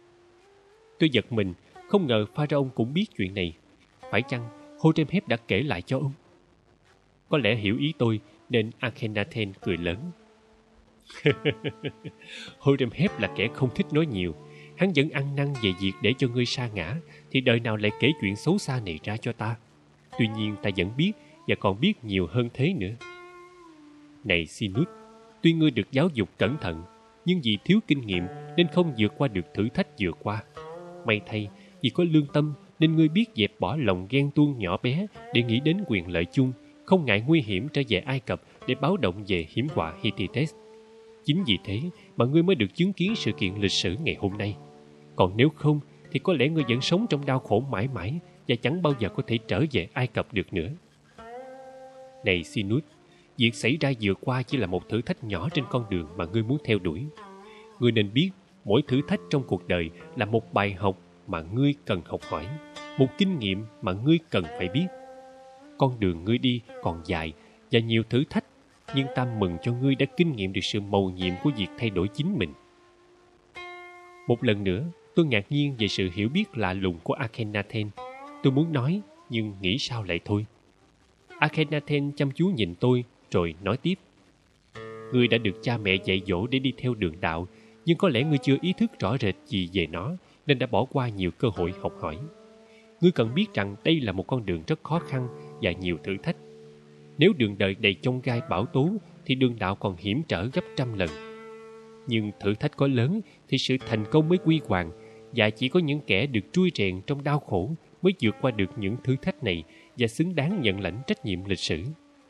Speaker 1: Tôi giật mình, không ngờ Pharaoh cũng biết chuyện này. Phải chăng Horemheb đã kể lại cho ông? Có lẽ hiểu ý tôi nên Akhenaten cười lớn. Horemheb là kẻ không thích nói nhiều, hắn vẫn ăn năn về việc để cho ngươi sa ngã, thì đời nào lại kể chuyện xấu xa này ra cho ta. Tuy nhiên ta vẫn biết, và còn biết nhiều hơn thế nữa. Này Sinus, tuy ngươi được giáo dục cẩn thận, nhưng vì thiếu kinh nghiệm nên không vượt qua được thử thách vừa qua. May thay, vì có lương tâm nên ngươi biết dẹp bỏ lòng ghen tuông nhỏ bé để nghĩ đến quyền lợi chung, không ngại nguy hiểm trở về Ai Cập để báo động về hiểm họa Hittites. Chính vì thế mà ngươi mới được chứng kiến sự kiện lịch sử ngày hôm nay. Còn nếu không, thì có lẽ ngươi vẫn sống trong đau khổ mãi mãi và chẳng bao giờ có thể trở về Ai Cập được nữa. Này Sinus, việc xảy ra vừa qua chỉ là một thử thách nhỏ trên con đường mà ngươi muốn theo đuổi. Ngươi nên biết, mỗi thử thách trong cuộc đời là một bài học mà ngươi cần học hỏi, một kinh nghiệm mà ngươi cần phải biết. Con đường ngươi đi còn dài và nhiều thử thách, nhưng ta mừng cho ngươi đã kinh nghiệm được sự mầu nhiệm của việc thay đổi chính mình. Một lần nữa, tôi ngạc nhiên về sự hiểu biết lạ lùng của Akhenaten. Tôi muốn nói, nhưng nghĩ sao lại thôi. Akhenaten chăm chú nhìn tôi, rồi nói tiếp. Ngươi đã được cha mẹ dạy dỗ để đi theo đường đạo, nhưng có lẽ ngươi chưa ý thức rõ rệt gì về nó, nên đã bỏ qua nhiều cơ hội học hỏi. Ngươi cần biết rằng đây là một con đường rất khó khăn và nhiều thử thách. Nếu đường đời đầy chông gai bão tố, thì đường đạo còn hiểm trở gấp trăm lần. Nhưng thử thách có lớn thì sự thành công mới quy hoàng, và chỉ có những kẻ được trui rèn trong đau khổ mới vượt qua được những thử thách này và xứng đáng nhận lãnh trách nhiệm lịch sử.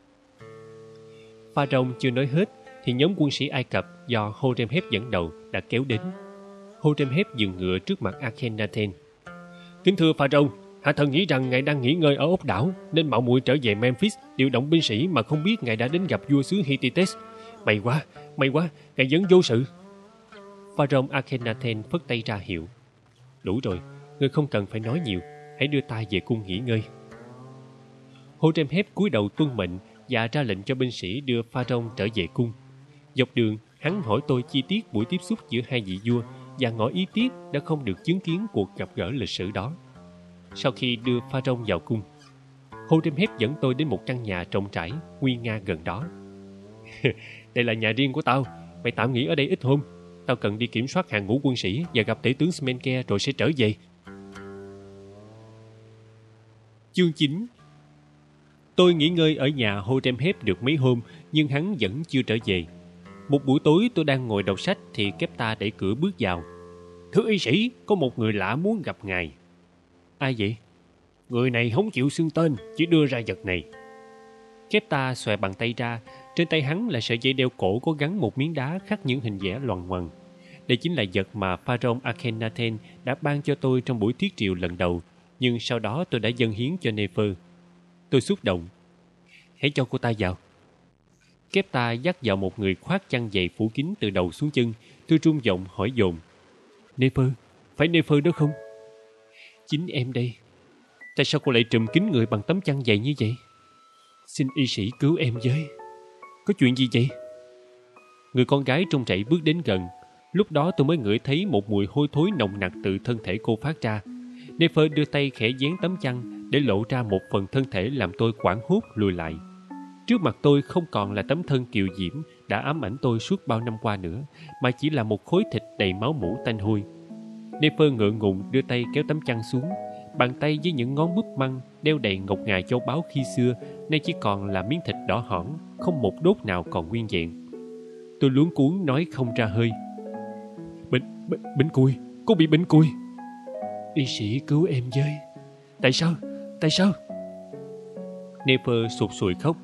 Speaker 1: Pharaoh chưa nói hết thì nhóm quân sĩ Ai Cập do Horemheb dẫn đầu đã kéo đến. Horemheb dừng ngựa trước mặt Akhenaten. Kính thưa Pharaoh, hạ thần nghĩ rằng ngài đang nghỉ ngơi ở ốc đảo nên mạo muội trở về Memphis điều động binh sĩ mà không biết ngài đã đến gặp vua xứ Hittites. May quá, may quá, ngài vẫn vô sự. Pharaoh Akhenaten phất tay ra hiệu. Đủ rồi, ngươi không cần phải nói nhiều, hãy đưa ta về cung nghỉ ngơi. Horemheb cúi đầu tuân mệnh và ra lệnh cho binh sĩ đưa Pharaoh trở về cung. Dọc đường, hắn hỏi tôi chi tiết buổi tiếp xúc giữa hai vị vua và ngỏ ý tiếc đã không được chứng kiến cuộc gặp gỡ lịch sử đó. Sau khi đưa Pharaoh vào cung, Horemheb dẫn tôi đến một căn nhà rộng rãi, nguy nga gần đó. Đây là nhà riêng của tao, mày tạm nghỉ ở đây ít hôm. Tao cần đi kiểm soát hàng ngũ quân sĩ và gặp tể tướng Smenke rồi sẽ trở về. Chương chín. Tôi nghỉ ngơi ở nhà Horemheb được mấy hôm, nhưng hắn vẫn chưa trở về. Một buổi tối tôi đang ngồi đọc sách thì Kepta đẩy cửa bước vào. Thưa y sĩ, có một người lạ muốn gặp ngài. Ai vậy? Người này không chịu xưng tên, chỉ đưa ra vật này. Kepta xòe bàn tay ra. Trên tay hắn là sợi dây đeo cổ có gắn một miếng đá khắc những hình vẽ loằng ngoằng. Đây chính là vật mà Pharaoh Akhenaten đã ban cho tôi trong buổi thiết triều lần đầu, nhưng sau đó tôi đã dâng hiến cho Nefer. Tôi xúc động. Hãy cho cô ta vào. Kepta dắt vào một người khoác chăn dày phủ kín từ đầu xuống chân. Tôi run giọng hỏi dồn. Nefer, phải Nefer đó không? Chính em đây. Tại sao cô lại trùm kín người bằng tấm chăn dày như vậy? Xin y sĩ cứu em với. Có chuyện gì vậy? Người con gái trông chạy bước đến gần. Lúc đó tôi mới ngửi thấy một mùi hôi thối nồng nặc từ thân thể cô phát ra. Nefer đưa tay khẽ vén tấm chăn để lộ ra một phần thân thể làm tôi hoảng hốt lùi lại. Trước mặt tôi không còn là tấm thân kiều diễm đã ám ảnh tôi suốt bao năm qua nữa, mà chỉ là một khối thịt đầy máu mủ tanh hôi. Nefer ngượng ngùng đưa tay kéo tấm chăn xuống. Bàn tay với những ngón búp măng đeo đầy ngọc ngà châu báu khi xưa nay chỉ còn là miếng thịt đỏ hỏn, không một đốt nào còn nguyên vẹn. Tôi luống cuống nói không ra hơi. Bệnh, bệnh, bệnh cùi, cô bị bệnh cùi. Y sĩ cứu em với. Tại sao? Tại sao? Nefer sụt sùi khóc.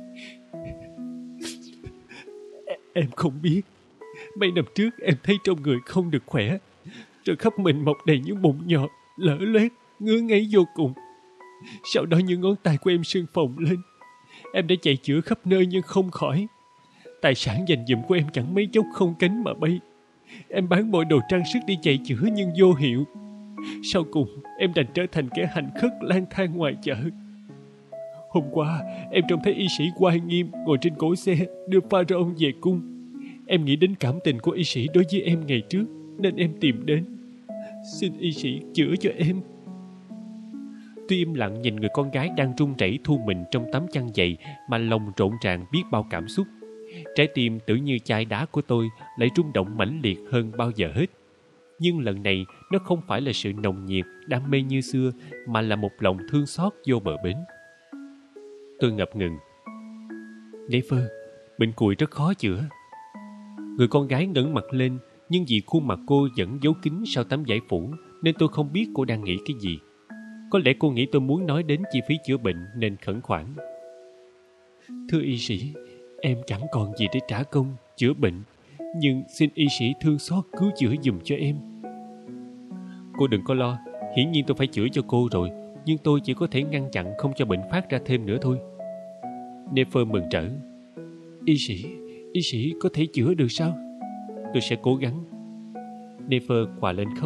Speaker 1: Em không biết. Mấy năm trước em thấy trong người không được khỏe, rồi khắp mình mọc đầy những mụn nhọt, lở loét, ngứa ngáy vô cùng. Sau đó những ngón tay của em sưng phồng lên. Em đã chạy chữa khắp nơi nhưng không khỏi. Tài sản dành dụm của em chẳng mấy chốc không cánh mà bay. Em bán mọi đồ trang sức đi chạy chữa nhưng vô hiệu. Sau cùng em đành trở thành kẻ hành khất lang thang ngoài chợ. Hôm qua em trông thấy y sĩ Oai Nghiêm ngồi trên cỗ xe đưa Pharaoh về cung. Em nghĩ đến cảm tình của y sĩ đối với em ngày trước nên em tìm đến. Xin y sĩ chữa cho em. Tôi im lặng nhìn người con gái đang run rẩy thu mình trong tấm chăn dày mà lòng rộn ràng biết bao cảm xúc. Trái tim tưởng như chai đá của tôi lại rung động mãnh liệt hơn bao giờ hết. Nhưng lần này nó không phải là sự nồng nhiệt, đam mê như xưa, mà là một lòng thương xót vô bờ bến. Tôi ngập ngừng. Nefer, bệnh cùi rất khó chữa. Người con gái ngẩng mặt lên, nhưng vì khuôn mặt cô vẫn giấu kín sau tấm vải phủ, nên tôi không biết cô đang nghĩ cái gì. Có lẽ cô nghĩ tôi muốn nói đến chi phí chữa bệnh nên khẩn khoản. Thưa y sĩ, em chẳng còn gì để trả công chữa bệnh, nhưng xin y sĩ thương xót cứu chữa giùm cho em. Cô đừng có lo, hiển nhiên tôi phải chữa cho cô rồi, nhưng tôi chỉ có thể ngăn chặn không cho bệnh phát ra thêm nữa thôi. Nefer mừng rỡ. Y sĩ, y sĩ có thể chữa được sao? Tôi sẽ cố gắng. Nefer quà lên khóc.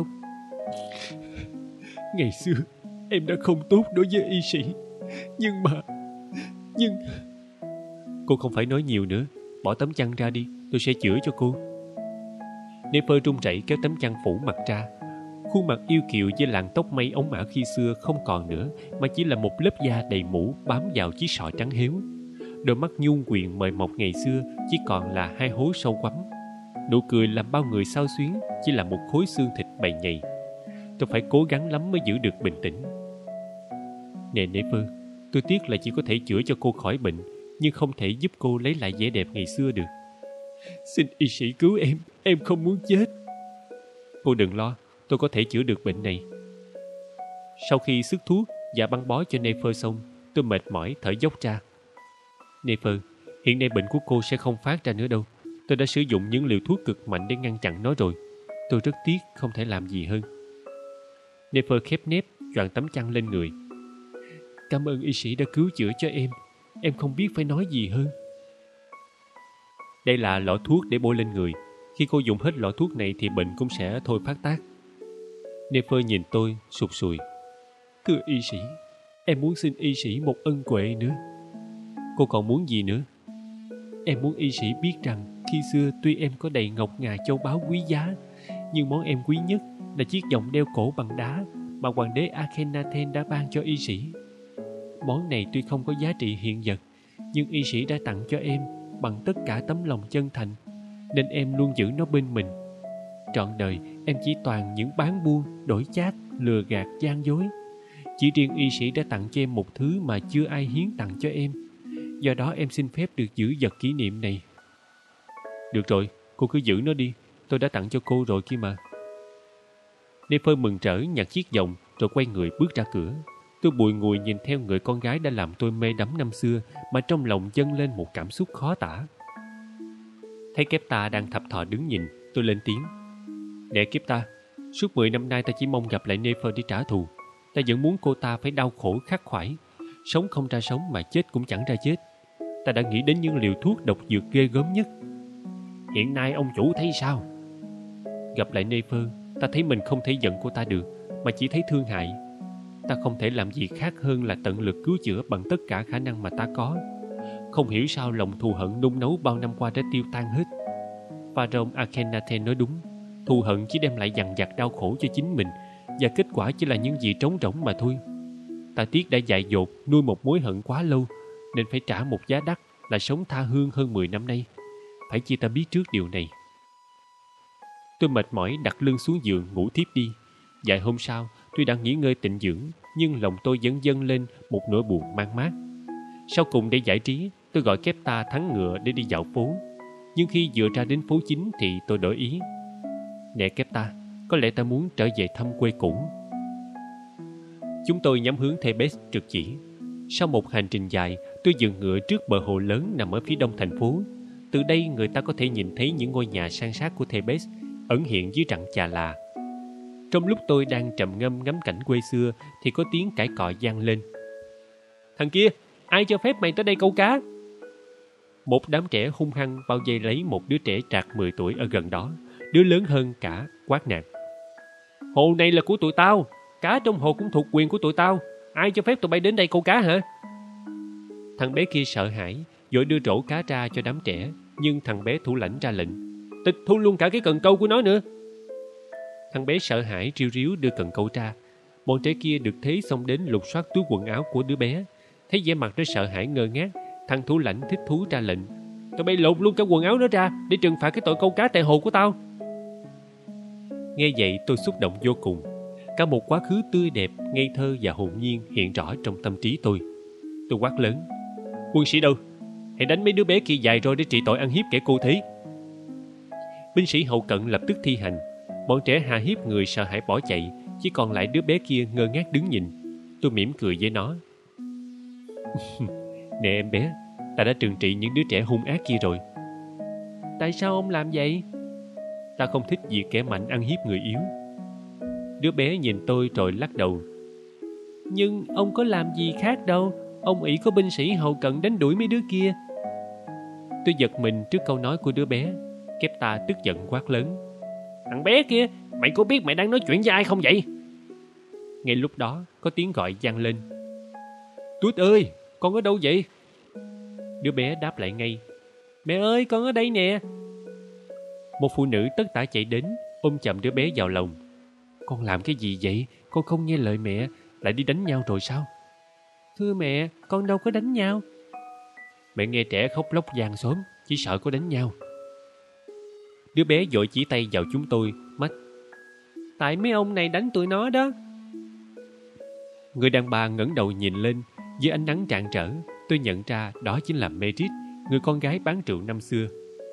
Speaker 1: Ngày xưa em đã không tốt đối với y sĩ, nhưng mà Nhưng Cô không phải nói nhiều nữa, bỏ tấm chăn ra đi, tôi sẽ chữa cho cô. Nefer run rẩy kéo tấm chăn phủ mặt ra. Khuôn mặt yêu kiều với làn tóc mây ống ả khi xưa không còn nữa, mà chỉ là một lớp da đầy mủ bám vào chiếc sọ trắng héo. Đôi mắt nhung quyền mời mọc ngày xưa chỉ còn là hai hố sâu quắm. Nụ cười làm bao người xao xuyến chỉ là một khối xương thịt bầy nhầy. Tôi phải cố gắng lắm mới giữ được bình tĩnh. Nè Nefer, tôi tiếc là chỉ có thể chữa cho cô khỏi bệnh, nhưng không thể giúp cô lấy lại vẻ đẹp ngày xưa được. Xin y sĩ cứu em, em không muốn chết. Cô đừng lo, tôi có thể chữa được bệnh này. Sau khi sức thuốc và băng bó cho Nefer xong, tôi mệt mỏi thở dốc ra. Nefer, hiện nay bệnh của cô sẽ không phát ra nữa đâu. Tôi đã sử dụng những liều thuốc cực mạnh để ngăn chặn nó rồi. Tôi rất tiếc không thể làm gì hơn. Nefer khép nép, choàng tấm chăn lên người. Cảm ơn y sĩ đã cứu chữa cho em. Em không biết phải nói gì hơn. Đây là lọ thuốc để bôi lên người. Khi cô dùng hết lọ thuốc này thì bệnh cũng sẽ thôi phát tác. Nefer nhìn tôi sụt sùi. Thưa y sĩ, em muốn xin y sĩ một ân huệ nữa. Cô còn muốn gì nữa? Em muốn y sĩ biết rằng khi xưa tuy em có đầy ngọc ngà châu báu quý giá, nhưng món em quý nhất là chiếc vòng đeo cổ bằng đá mà hoàng đế Akhenaten đã ban cho y sĩ. Món này tuy không có giá trị hiện vật, nhưng y sĩ đã tặng cho em bằng tất cả tấm lòng chân thành, nên em luôn giữ nó bên mình. Trọn đời em chỉ toàn những bán buôn, đổi chác, lừa gạt, gian dối. Chỉ riêng y sĩ đã tặng cho em một thứ mà chưa ai hiến tặng cho em. Do đó em xin phép được giữ vật kỷ niệm này. Được rồi, cô cứ giữ nó đi. Tôi đã tặng cho cô rồi kia mà. Nefer mừng rỡ nhặt chiếc vòng rồi quay người bước ra cửa. Tôi bùi ngùi nhìn theo người con gái đã làm tôi mê đắm năm xưa, mà trong lòng dâng lên một cảm xúc khó tả. Thấy Kepta đang thập thò đứng nhìn, tôi lên tiếng. Nè Kepta, suốt mười năm nay ta chỉ mong gặp lại Nefer để trả thù. Ta vẫn muốn cô ta phải đau khổ khắc khoải, sống không ra sống mà chết cũng chẳng ra chết. Ta đã nghĩ đến những liều thuốc độc dược ghê gớm nhất. Hiện nay ông chủ thấy sao? Gặp lại Nefer, ta thấy mình không thể giận cô ta được, mà chỉ thấy thương hại. Ta không thể làm gì khác hơn là tận lực cứu chữa bằng tất cả khả năng mà ta có. Không hiểu sao lòng thù hận nung nấu bao năm qua đã tiêu tan hết. Pharaoh Akhenaten nói đúng, thù hận chỉ đem lại dằn vặt đau khổ cho chính mình, và kết quả chỉ là những gì trống rỗng mà thôi. Ta tiếc đã dại dột nuôi một mối hận quá lâu, nên phải trả một giá đắt là sống tha hương hơn mười năm nay. Phải chi ta biết trước điều này. Tôi mệt mỏi đặt lưng xuống giường ngủ tiếp đi. Vài hôm sau, tôi đã nghỉ ngơi tịnh dưỡng, nhưng lòng tôi vẫn dâng lên một nỗi buồn man mác. Sau cùng để giải trí, tôi gọi Kepta thắng ngựa để đi dạo phố. Nhưng khi vừa ra đến phố chính thì tôi đổi ý. Nè Kepta, có lẽ ta muốn trở về thăm quê cũ. Chúng tôi nhắm hướng Thebes trực chỉ. Sau một hành trình dài, tôi dừng ngựa trước bờ hồ lớn nằm ở phía đông thành phố. Từ đây người ta có thể nhìn thấy những ngôi nhà san sát của Thebes ẩn hiện dưới rặng chà là. Trong lúc tôi đang trầm ngâm ngắm cảnh quê xưa thì có tiếng cãi cọ vang lên. Thằng kia, ai cho phép mày tới đây câu cá? Một đám trẻ hung hăng bao vây lấy một đứa trẻ trạc mười tuổi ở gần đó. Đứa lớn hơn cả quát nạt. Hồ này là của tụi tao, cá trong hồ cũng thuộc quyền của tụi tao. Ai cho phép tụi bay đến đây câu cá hả? Thằng bé kia sợ hãi, vội đưa rổ cá ra cho đám trẻ. Nhưng thằng bé thủ lãnh ra lệnh. Tịch thu luôn cả cái cần câu của nó nữa. Thằng bé sợ hãi riu ríu đưa cần câu ra. Bọn trẻ kia được thế xông đến lục soát túi quần áo của đứa bé. Thấy vẻ mặt nó sợ hãi ngơ ngác, thằng thủ lãnh thích thú ra lệnh. Tụi bay lột luôn cả quần áo nó ra để trừng phạt cái tội câu cá tại hồ của tao. Nghe vậy tôi xúc động vô cùng. Cả một quá khứ tươi đẹp, ngây thơ và hồn nhiên hiện rõ trong tâm trí tôi. Tôi quát lớn: Quân sĩ đâu? Hãy đánh mấy đứa bé kia dài rồi để trị tội ăn hiếp kẻ cô thế. Binh sĩ hậu cận lập tức thi hành. Bọn trẻ hạ hiếp người sợ hãi bỏ chạy, chỉ còn lại đứa bé kia ngơ ngác đứng nhìn. Tôi mỉm cười với nó. Nè em bé, ta đã trừng trị những đứa trẻ hung ác kia rồi. Tại sao ông làm vậy? Ta không thích việc kẻ mạnh ăn hiếp người yếu. Đứa bé nhìn tôi rồi lắc đầu. Nhưng ông có làm gì khác đâu. Ông ỷ có binh sĩ hậu cận đánh đuổi mấy đứa kia. Tôi giật mình trước câu nói của đứa bé. Kepta tức giận quát lớn: Thằng bé kia, mày có biết mày đang nói chuyện với ai không vậy? Ngay lúc đó có tiếng gọi vang lên: Tút ơi, con ở đâu vậy? Đứa bé đáp lại ngay: Mẹ ơi, con ở đây nè. Một phụ nữ tất tả chạy đến, ôm chầm đứa bé vào lòng. Con làm cái gì vậy? Con không nghe lời mẹ, lại đi đánh nhau rồi sao? Thưa mẹ, con đâu có đánh nhau. Mẹ nghe trẻ khóc lóc vang xóm, chỉ sợ có đánh nhau. Đứa bé vội chỉ tay vào chúng tôi, mách: Tại mấy ông này đánh tụi nó đó. Người đàn bà ngẩng đầu nhìn lên. Dưới ánh nắng rạng rỡ, tôi nhận ra đó chính là Merit, người con gái bán rượu năm xưa.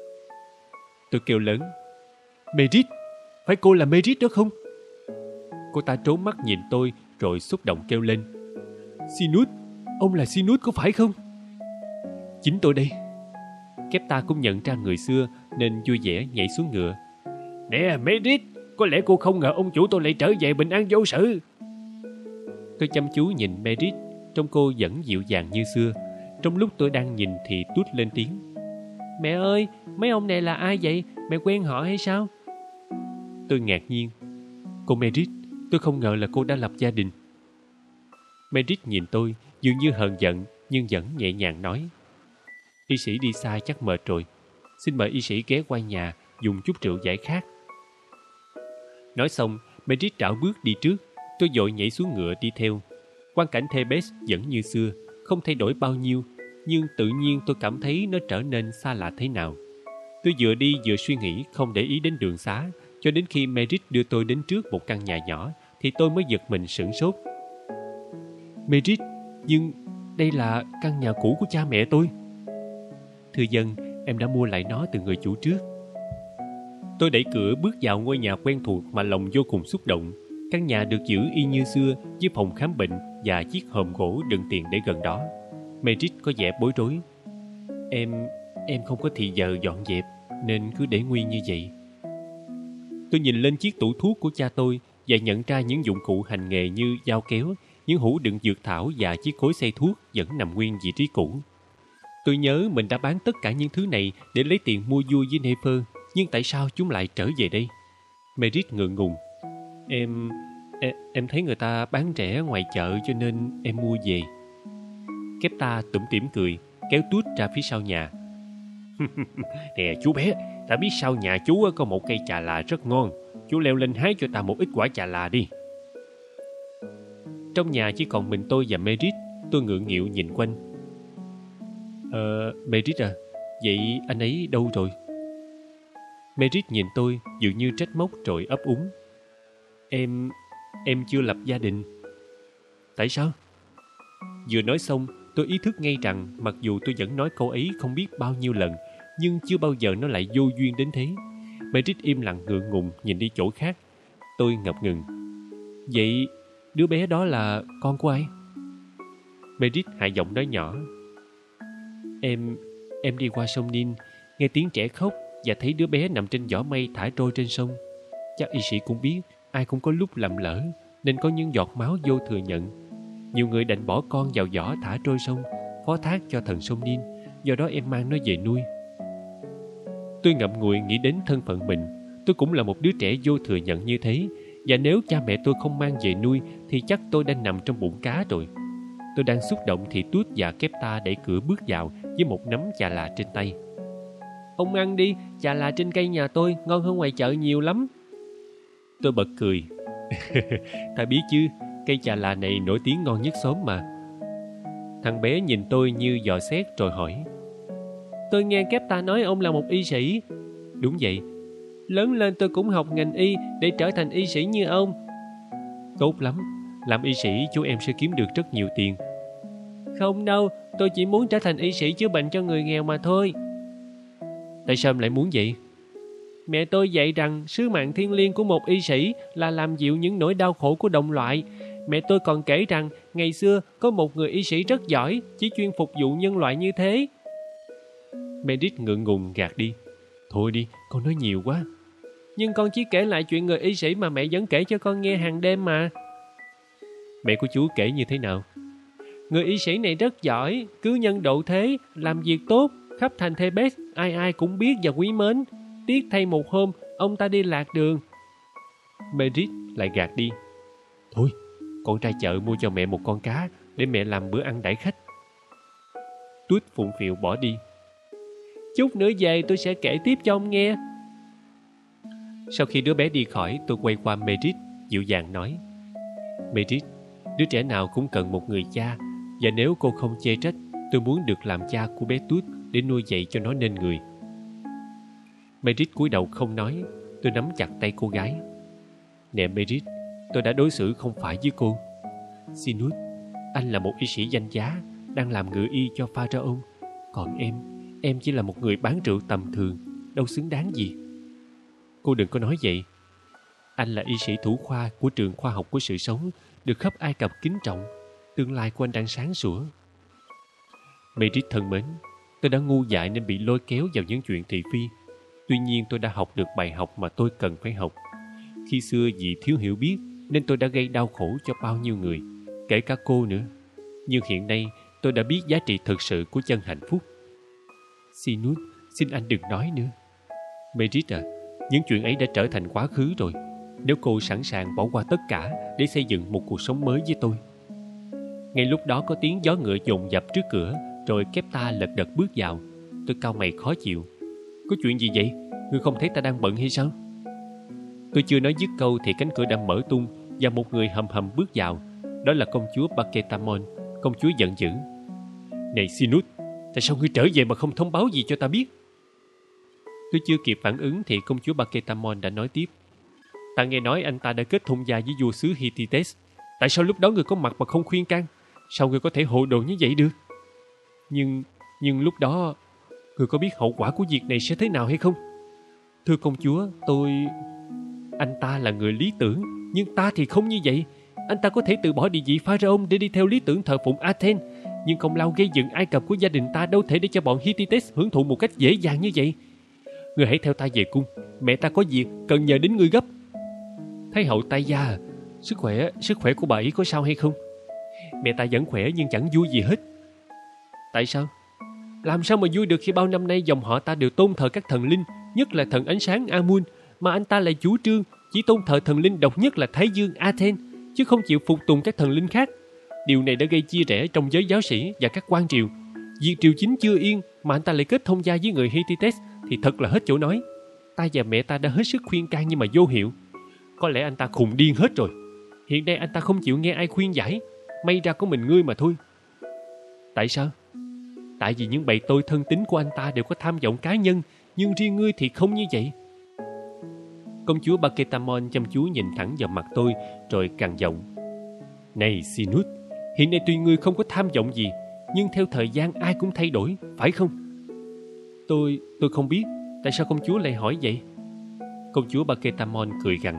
Speaker 1: Tôi kêu lớn: Merit, phải cô là Merit đó không? Cô ta trốn mắt nhìn tôi rồi xúc động kêu lên: Sinus, ông là Sinus có phải không? Chính tôi đây. Kepta cũng nhận ra người xưa nên vui vẻ nhảy xuống ngựa. Nè Merit, có lẽ cô không ngờ ông chủ tôi lại trở về bình an vô sự. Tôi chăm chú nhìn Merit, trông cô vẫn dịu dàng như xưa. Trong lúc tôi đang nhìn thì Tút lên tiếng: Mẹ ơi, mấy ông này là ai vậy? Mẹ quen họ hay sao? Tôi ngạc nhiên. Cô Merit, tôi không ngờ là cô đã lập gia đình. Merit nhìn tôi dường như hờn giận nhưng vẫn nhẹ nhàng nói: Y sĩ đi xa chắc mệt rồi. Xin mời y sĩ ghé qua nhà dùng chút rượu giải khát. Nói xong, Merit rảo bước đi trước. Tôi vội nhảy xuống ngựa đi theo. Quang cảnh Thebes vẫn như xưa, không thay đổi bao nhiêu, nhưng tự nhiên tôi cảm thấy nó trở nên xa lạ thế nào. Tôi vừa đi vừa suy nghĩ không để ý đến đường xá, cho đến khi Merit đưa tôi đến trước một căn nhà nhỏ thì tôi mới giật mình sửng sốt. Merit, nhưng đây là căn nhà cũ của cha mẹ tôi. Thưa dân, em đã mua lại nó từ người chủ trước. Tôi đẩy cửa bước vào ngôi nhà quen thuộc mà lòng vô cùng xúc động. Căn nhà được giữ y như xưa, với phòng khám bệnh và chiếc hòm gỗ đựng tiền để gần đó. Merit có vẻ bối rối. Em, em không có thì giờ dọn dẹp, nên cứ để nguyên như vậy. Tôi nhìn lên chiếc tủ thuốc của cha tôi và nhận ra những dụng cụ hành nghề như dao kéo, những hũ đựng dược thảo và chiếc cối xay thuốc vẫn nằm nguyên vị trí cũ. Tôi nhớ mình đã bán tất cả những thứ này để lấy tiền mua vui với Nefer, nhưng tại sao chúng lại trở về đây? Merit ngượng ngùng. Em, em... Em thấy người ta bán rẻ ngoài chợ cho nên em mua về. Kepta tủm tỉm cười, kéo Tút ra phía sau nhà. Nè chú bé, ta biết sau nhà chú có một cây chà là rất ngon. Chú leo lên hái cho ta một ít quả chà là đi. Trong nhà chỉ còn mình tôi và Merit. Tôi ngượng nghịu nhìn quanh. Ờ, Merit à, vậy anh ấy đâu rồi? Merit nhìn tôi dường như trách móc rồi ấp úng. Em... em chưa lập gia đình. Tại sao? Vừa nói xong, tôi ý thức ngay rằng mặc dù tôi vẫn nói câu ấy không biết bao nhiêu lần, nhưng chưa bao giờ nó lại vô duyên đến thế. Merit im lặng ngượng ngùng nhìn đi chỗ khác. Tôi ngập ngừng. Vậy đứa bé đó là con của ai? Merit hạ giọng nói nhỏ. Em... em đi qua sông Nin, nghe tiếng trẻ khóc và thấy đứa bé nằm trên giỏ mây thả trôi trên sông. Chắc y sĩ cũng biết, ai cũng có lúc lầm lỡ, nên có những giọt máu vô thừa nhận. Nhiều người đành bỏ con vào giỏ thả trôi sông, phó thác cho thần sông Nin. Do đó em mang nó về nuôi. Tôi ngậm ngùi nghĩ đến thân phận mình. Tôi cũng là một đứa trẻ vô thừa nhận như thế, và nếu cha mẹ tôi không mang về nuôi thì chắc tôi đang nằm trong bụng cá rồi. Tôi đang xúc động thì Tút và Kepta đẩy cửa bước vào với một nắm chà là trên tay. Ông ăn đi, chà là trên cây nhà tôi ngon hơn ngoài chợ nhiều lắm. Tôi bật cười. Ta biết chứ, cây chà là này nổi tiếng ngon nhất xóm mà. Thằng bé nhìn tôi như dò xét rồi hỏi. Tôi nghe Kepta nói ông là một y sĩ. Đúng vậy. Lớn lên tôi cũng học ngành y để trở thành y sĩ như ông. Tốt lắm, làm y sĩ chú em sẽ kiếm được rất nhiều tiền. Không đâu, tôi chỉ muốn trở thành y sĩ chữa bệnh cho người nghèo mà thôi. Tại sao em lại muốn vậy? Mẹ tôi dạy rằng sứ mạng thiêng liêng của một y sĩ là làm dịu những nỗi đau khổ của đồng loại. Mẹ tôi còn kể rằng ngày xưa có một người y sĩ rất giỏi, chỉ chuyên phục vụ nhân loại như thế. Meredith ngượng ngùng gạt đi. Thôi đi, con nói nhiều quá. Nhưng con chỉ kể lại chuyện người y sĩ mà mẹ vẫn kể cho con nghe hàng đêm mà. Mẹ của chú kể như thế nào? Người y sĩ này rất giỏi, cứ nhân độ thế, làm việc tốt, khắp thành Thebes ai ai cũng biết và quý mến. Tiếc thay một hôm, ông ta đi lạc đường. Meredith lại gạt đi. Thôi, con ra chợ mua cho mẹ một con cá để mẹ làm bữa ăn đãi khách. Tuyết phụng phịu bỏ đi. Chút nữa về tôi sẽ kể tiếp cho ông nghe. Sau khi đứa bé đi khỏi, tôi quay qua Meredith, dịu dàng nói. Meredith, đứa trẻ nào cũng cần một người cha, và nếu cô không chê trách, tôi muốn được làm cha của bé Tuyết để nuôi dạy cho nó nên người. Meredith cúi đầu không nói. Tôi nắm chặt tay cô gái. Nè Meredith, tôi đã đối xử không phải với cô. Sinus, anh là một y sĩ danh giá, đang làm ngự y cho Pharaoh. Còn em, em chỉ là một người bán rượu tầm thường, đâu xứng đáng gì. Cô đừng có nói vậy. Anh là y sĩ thủ khoa của trường khoa học của sự sống, được khắp Ai Cập kính trọng. Tương lai của anh đang sáng sủa. Meredith thân mến, tôi đã ngu dại nên bị lôi kéo vào những chuyện thị phi. Tuy nhiên tôi đã học được bài học mà tôi cần phải học. Khi xưa vì thiếu hiểu biết nên tôi đã gây đau khổ cho bao nhiêu người, kể cả cô nữa. Nhưng hiện nay tôi đã biết giá trị thực sự của chân hạnh phúc. Sinus, xin anh đừng nói nữa. Meredith à, những chuyện ấy đã trở thành quá khứ rồi. Nếu cô sẵn sàng bỏ qua tất cả để xây dựng một cuộc sống mới với tôi. Ngay lúc đó có tiếng gió ngựa dồn dập trước cửa, rồi Kepta lật đật bước vào. Tôi cau mày khó chịu. Có chuyện gì vậy? Ngươi không thấy ta đang bận hay sao? Tôi chưa nói dứt câu thì cánh cửa đã mở tung và một người hầm hầm bước vào. Đó là công chúa Paketamon. Công chúa giận dữ. Này Sinus, tại sao ngươi trở về mà không thông báo gì cho ta biết? Tôi chưa kịp phản ứng thì công chúa Paketamon đã nói tiếp. Ta nghe nói anh ta đã kết thông gia với vua xứ Hittites. Tại sao lúc đó ngươi có mặt mà không khuyên can? Sao ngươi có thể hồ đồ như vậy được? Nhưng, nhưng lúc đó, ngươi có biết hậu quả của việc này sẽ thế nào hay không? Thưa công chúa, tôi... Anh ta là người lý tưởng, nhưng ta thì không như vậy. Anh ta có thể từ bỏ địa vị Pharaoh để đi theo lý tưởng thờ phụng Athens. Nhưng công lao gây dựng Ai Cập của gia đình ta đâu thể để cho bọn Hittites hưởng thụ một cách dễ dàng như vậy. Ngươi hãy theo ta về cung. Mẹ ta có việc cần nhờ đến ngươi gấp. Thái hậu Tay Gia à, Sức khỏe, sức khỏe của bà ấy có sao hay không? Mẹ ta vẫn khỏe nhưng chẳng vui gì hết. Tại sao? Làm sao mà vui được khi bao năm nay dòng họ ta đều tôn thờ các thần linh, nhất là thần ánh sáng Amun, mà anh ta lại chủ trương chỉ tôn thờ thần linh độc nhất là Thái Dương Athens, chứ không chịu phục tùng các thần linh khác. Điều này đã gây chia rẽ trong giới giáo sĩ và các quan triều. Việc triều chính chưa yên mà anh ta lại kết thông gia với người Hittites thì thật là hết chỗ nói. Ta và mẹ ta đã hết sức khuyên can nhưng mà vô hiệu. Có lẽ anh ta khùng điên hết rồi. Hiện nay anh ta không chịu nghe ai khuyên giải. May ra có mình ngươi mà thôi. Tại sao? Tại vì những bầy tôi thân tín của anh ta đều có tham vọng cá nhân, nhưng riêng ngươi thì không như vậy. Công chúa Paketamon chăm chú nhìn thẳng vào mặt tôi, rồi gằn giọng. Này Sinus, hiện nay tuy ngươi không có tham vọng gì, nhưng theo thời gian ai cũng thay đổi, phải không? Tôi, tôi không biết. Tại sao công chúa lại hỏi vậy? Công chúa Paketamon cười gằn.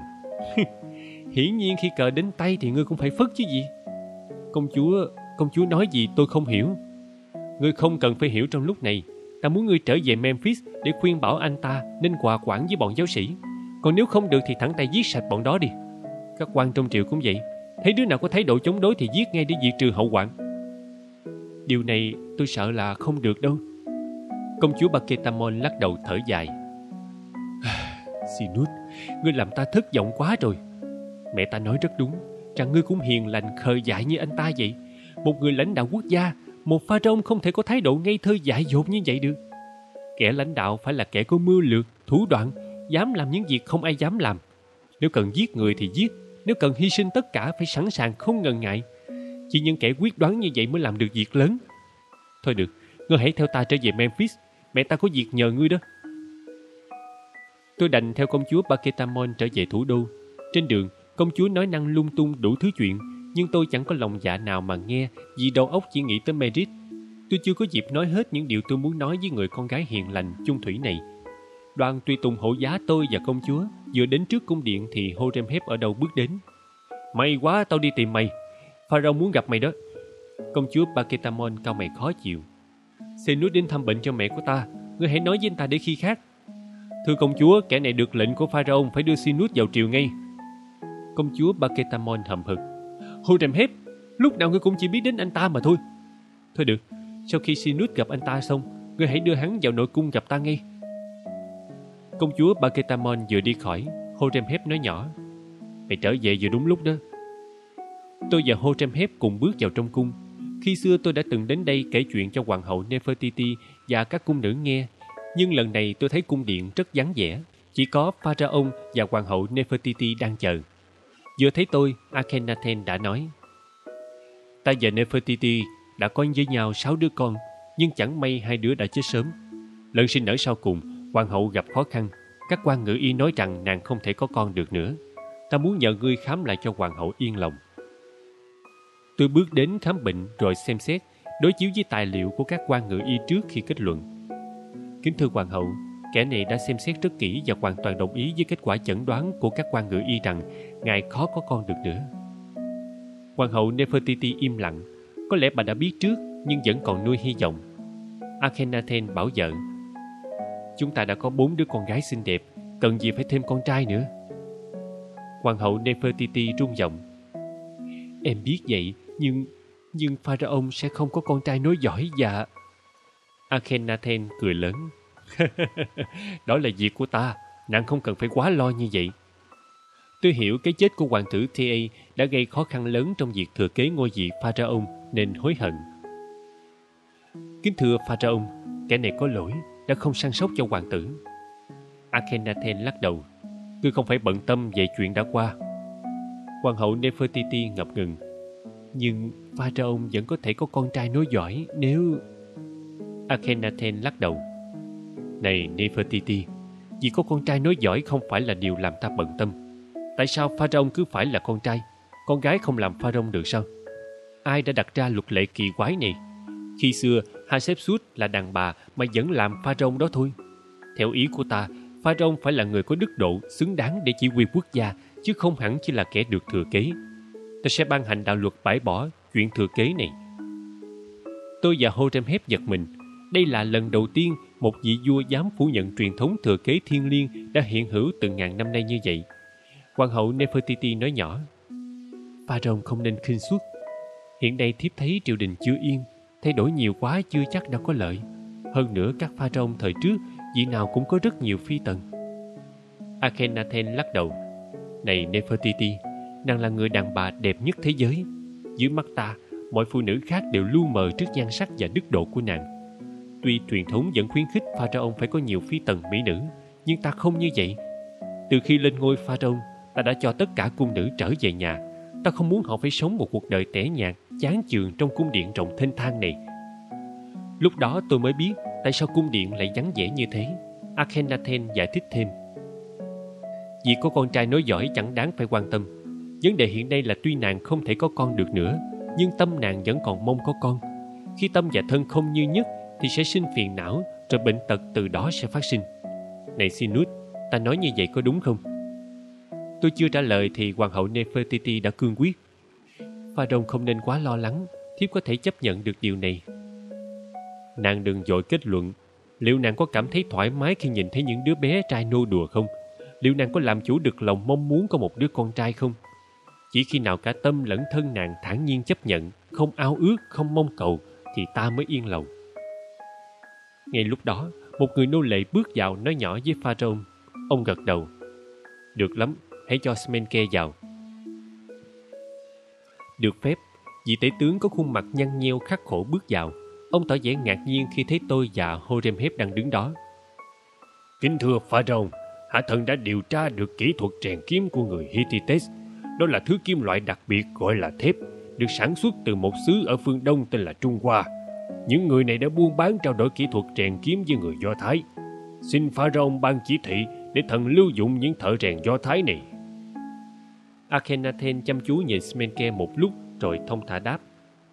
Speaker 1: Hiển nhiên khi cờ đến tay thì ngươi cũng phải phất chứ gì. Công chúa, công chúa nói gì tôi không hiểu. Ngươi không cần phải hiểu trong lúc này. Ta muốn ngươi trở về Memphis để khuyên bảo anh ta nên hòa quản với bọn giáo sĩ. Còn nếu không được thì thẳng tay giết sạch bọn đó đi. Các quan trong triều cũng vậy. Thấy đứa nào có thái độ chống đối thì giết ngay để diệt trừ hậu hoạn. Điều này tôi sợ là không được đâu. Công chúa Paketamon lắc đầu thở dài. Sinus, ngươi làm ta thất vọng quá rồi. Mẹ ta nói rất đúng, rằng ngươi cũng hiền lành khờ dại như anh ta vậy. Một người lãnh đạo quốc gia, một pharaoh không thể có thái độ ngây thơ dại dột như vậy được. Kẻ lãnh đạo phải là kẻ có mưu lược, thủ đoạn, dám làm những việc không ai dám làm. Nếu cần giết người thì giết, nếu cần hy sinh tất cả phải sẵn sàng không ngần ngại. Chỉ những kẻ quyết đoán như vậy mới làm được việc lớn. Thôi được, ngươi hãy theo ta trở về Memphis. Mẹ ta có việc nhờ ngươi đó. Tôi đành theo công chúa Paketamon trở về thủ đô. Trên đường, công chúa nói năng lung tung đủ thứ chuyện, nhưng tôi chẳng có lòng dạ nào mà nghe, vì đầu óc chỉ nghĩ tới Merit. Tôi chưa có dịp nói hết những điều tôi muốn nói với người con gái hiền lành, chung thủy này. Đoàn tùy tùng hộ giá tôi và công chúa vừa đến trước cung điện thì Horemheb ở đâu bước đến. May quá, tao đi tìm mày. Pharaoh muốn gặp mày đó. Công chúa Paketamon cau mày khó chịu. Sinus đến thăm bệnh cho mẹ của ta. Ngươi hãy nói với anh ta để khi khác. Thưa công chúa, kẻ này được lệnh của Pharaoh phải đưa Sinus vào triều ngay. Công chúa Paketamon hậm hực. Horemheb, lúc nào ngươi cũng chỉ biết đến anh ta mà thôi. Thôi được, sau khi Sinus gặp anh ta xong, ngươi hãy đưa hắn vào nội cung gặp ta ngay. Công chúa Paketamon vừa đi khỏi, Horemheb nói nhỏ. Mày trở về vừa đúng lúc đó. Tôi và Horemheb cùng bước vào trong cung. Khi xưa tôi đã từng đến đây kể chuyện cho hoàng hậu Nefertiti và các cung nữ nghe, nhưng lần này tôi thấy cung điện rất vắng vẻ, chỉ có Pharaoh và hoàng hậu Nefertiti đang chờ. Vừa thấy tôi, Akhenaten đã nói: Ta và Nefertiti đã có với nhau sáu đứa con, nhưng chẳng may hai đứa đã chết sớm. Lần sinh nở sau cùng, hoàng hậu gặp khó khăn. Các quan ngự y nói rằng nàng không thể có con được nữa. Ta muốn nhờ ngươi khám lại cho hoàng hậu yên lòng. Tôi bước đến khám bệnh rồi xem xét, đối chiếu với tài liệu của các quan ngự y trước khi kết luận. Kính thưa hoàng hậu, kẻ này đã xem xét rất kỹ và hoàn toàn đồng ý với kết quả chẩn đoán của các quan ngự y rằng ngài khó có con được nữa. Hoàng hậu Nefertiti im lặng. Có lẽ bà đã biết trước nhưng vẫn còn nuôi hy vọng. Akhenaten bảo vợ: Chúng ta đã có bốn đứa con gái xinh đẹp, cần gì phải thêm con trai nữa. Hoàng hậu Nefertiti rung giọng: Em biết vậy, nhưng nhưng Pharaoh sẽ không có con trai nối dõi và... Akhenaten cười lớn. Đó là việc của ta, nàng không cần phải quá lo như vậy. Tôi hiểu cái chết của hoàng tử Thea đã gây khó khăn lớn trong việc thừa kế ngôi vị Pharaoh nên hối hận. Kính thưa Pharaoh, kẻ này có lỗi, đã không săn sóc cho hoàng tử. Akhenaten lắc đầu. Tôi không phải bận tâm về chuyện đã qua. Hoàng hậu Nefertiti ngập ngừng. Nhưng Pharaoh vẫn có thể có con trai nối dõi nếu... Akhenaten lắc đầu. Này Nefertiti, vì có con trai nối dõi không phải là điều làm ta bận tâm. Tại sao Pharaoh cứ phải là con trai? Con gái không làm Pharaoh được sao? Ai đã đặt ra luật lệ kỳ quái này? Khi xưa Hatshepsut là đàn bà mà vẫn làm Pharaoh đó thôi. Theo ý của ta, Pharaoh phải là người có đức độ, xứng đáng để chỉ huy quốc gia, chứ không hẳn chỉ là kẻ được thừa kế. Ta sẽ ban hành đạo luật bãi bỏ chuyện thừa kế này. Tôi và Horemheb giật mình. Đây là lần đầu tiên một vị vua dám phủ nhận truyền thống thừa kế thiêng liêng đã hiện hữu từ ngàn năm nay như vậy. Hoàng hậu Nefertiti nói nhỏ: Pharaoh không nên khinh suất. Hiện nay thiếp thấy triều đình chưa yên, thay đổi nhiều quá chưa chắc đã có lợi. Hơn nữa các Pharaoh thời trước vị nào cũng có rất nhiều phi tần. Akhenaten lắc đầu. Này Nefertiti, nàng là người đàn bà đẹp nhất thế giới. Dưới mắt ta, mọi phụ nữ khác đều lu mờ trước nhan sắc và đức độ của nàng. Tuy truyền thống vẫn khuyến khích Pharaoh phải có nhiều phi tần mỹ nữ, nhưng ta không như vậy. Từ khi lên ngôi Pharaoh, ta đã cho tất cả cung nữ trở về nhà. Ta không muốn họ phải sống một cuộc đời tẻ nhạt, chán chường trong cung điện rộng thênh thang này. Lúc đó tôi mới biết tại sao cung điện lại vắng vẻ như thế. Akhenaten giải thích thêm. Vì có con trai nối dõi chẳng đáng phải quan tâm. Vấn đề hiện nay là tuy nàng không thể có con được nữa, nhưng tâm nàng vẫn còn mong có con. Khi tâm và thân không như nhất thì sẽ sinh phiền não, rồi bệnh tật từ đó sẽ phát sinh. Này Sinus, ta nói như vậy có đúng không? Tôi chưa trả lời thì hoàng hậu Nefertiti đã cương quyết. Pharaoh không nên quá lo lắng, thiếp có thể chấp nhận được điều này. Nàng đừng vội kết luận. Liệu nàng có cảm thấy thoải mái khi nhìn thấy những đứa bé trai nô đùa không? Liệu nàng có làm chủ được lòng mong muốn có một đứa con trai không? Chỉ khi nào cả tâm lẫn thân nàng thản nhiên chấp nhận, không ao ước, không mong cầu, thì ta mới yên lòng. Ngay lúc đó, một người nô lệ bước vào nói nhỏ với Pharaoh. Ông gật đầu. Được lắm, hãy cho Smenke vào. Được phép, vị tể tướng có khuôn mặt nhăn nheo khắc khổ bước vào. Ông tỏ vẻ ngạc nhiên khi thấy tôi và Horemheb đang đứng đó. Kính thưa Pharaoh, hạ thần đã điều tra được kỹ thuật rèn kiếm của người Hittites. Đó là thứ kim loại đặc biệt gọi là thép, được sản xuất từ một xứ ở phương Đông tên là Trung Hoa. Những người này đã buôn bán trao đổi kỹ thuật rèn kiếm với người Do Thái. Xin Pharaoh ban chỉ thị
Speaker 2: để thần lưu dụng những thợ rèn Do Thái này.
Speaker 1: Akhenaten chăm chú nhìn Smenke một lúc rồi thông thả đáp.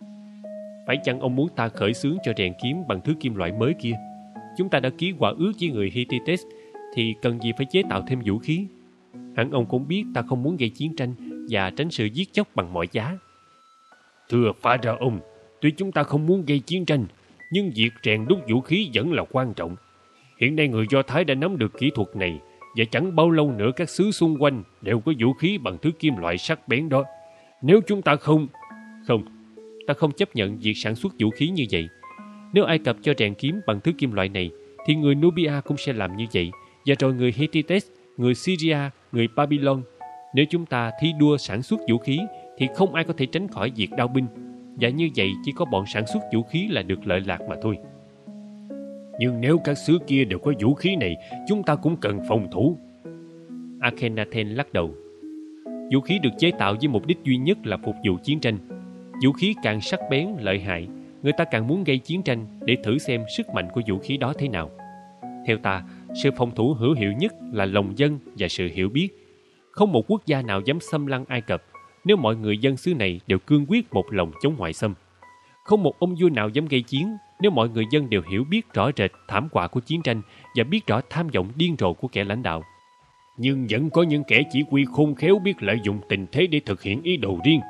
Speaker 1: Phải chăng ông muốn ta khởi xướng cho rèn kiếm bằng thứ kim loại mới kia? Chúng ta đã ký hòa ước với người Hittites thì cần gì phải chế tạo thêm vũ khí? Hẳn ông cũng biết ta không muốn gây chiến tranh và tránh sự giết chóc bằng mọi giá.
Speaker 2: Thưa Pharaoh, tuy chúng ta không muốn gây chiến tranh, nhưng việc rèn đúc vũ khí vẫn là quan trọng. Hiện nay người Do Thái đã nắm được kỹ thuật này, và chẳng bao lâu nữa các xứ xung quanh đều có vũ khí bằng thứ kim loại sắc bén đó. Nếu chúng ta không...
Speaker 1: Không, ta không chấp nhận việc sản xuất vũ khí như vậy. Nếu Ai Cập cho rèn kiếm bằng thứ kim loại này, thì người Nubia cũng sẽ làm như vậy, và rồi người Hittites, người Syria, người Babylon. Nếu chúng ta thi đua sản xuất vũ khí, thì không ai có thể tránh khỏi việc đao binh, và như vậy chỉ có bọn sản xuất vũ khí là được lợi lạc mà thôi.
Speaker 2: Nhưng nếu các xứ kia đều có vũ khí này, chúng ta cũng cần phòng thủ.
Speaker 1: Akhenaten lắc đầu. Vũ khí được chế tạo với mục đích duy nhất là phục vụ chiến tranh. Vũ khí càng sắc bén, lợi hại, người ta càng muốn gây chiến tranh để thử xem sức mạnh của vũ khí đó thế nào. Theo ta, sự phòng thủ hữu hiệu nhất là lòng dân và sự hiểu biết. Không một quốc gia nào dám xâm lăng Ai Cập nếu mọi người dân xứ này đều cương quyết một lòng chống ngoại xâm. Không một ông vua nào dám gây chiến nếu mọi người dân đều hiểu biết rõ rệt thảm họa của chiến tranh và biết rõ tham vọng điên rồ của kẻ lãnh đạo.
Speaker 2: Nhưng vẫn có những kẻ chỉ huy khôn khéo biết lợi dụng tình thế để thực hiện ý đồ riêng.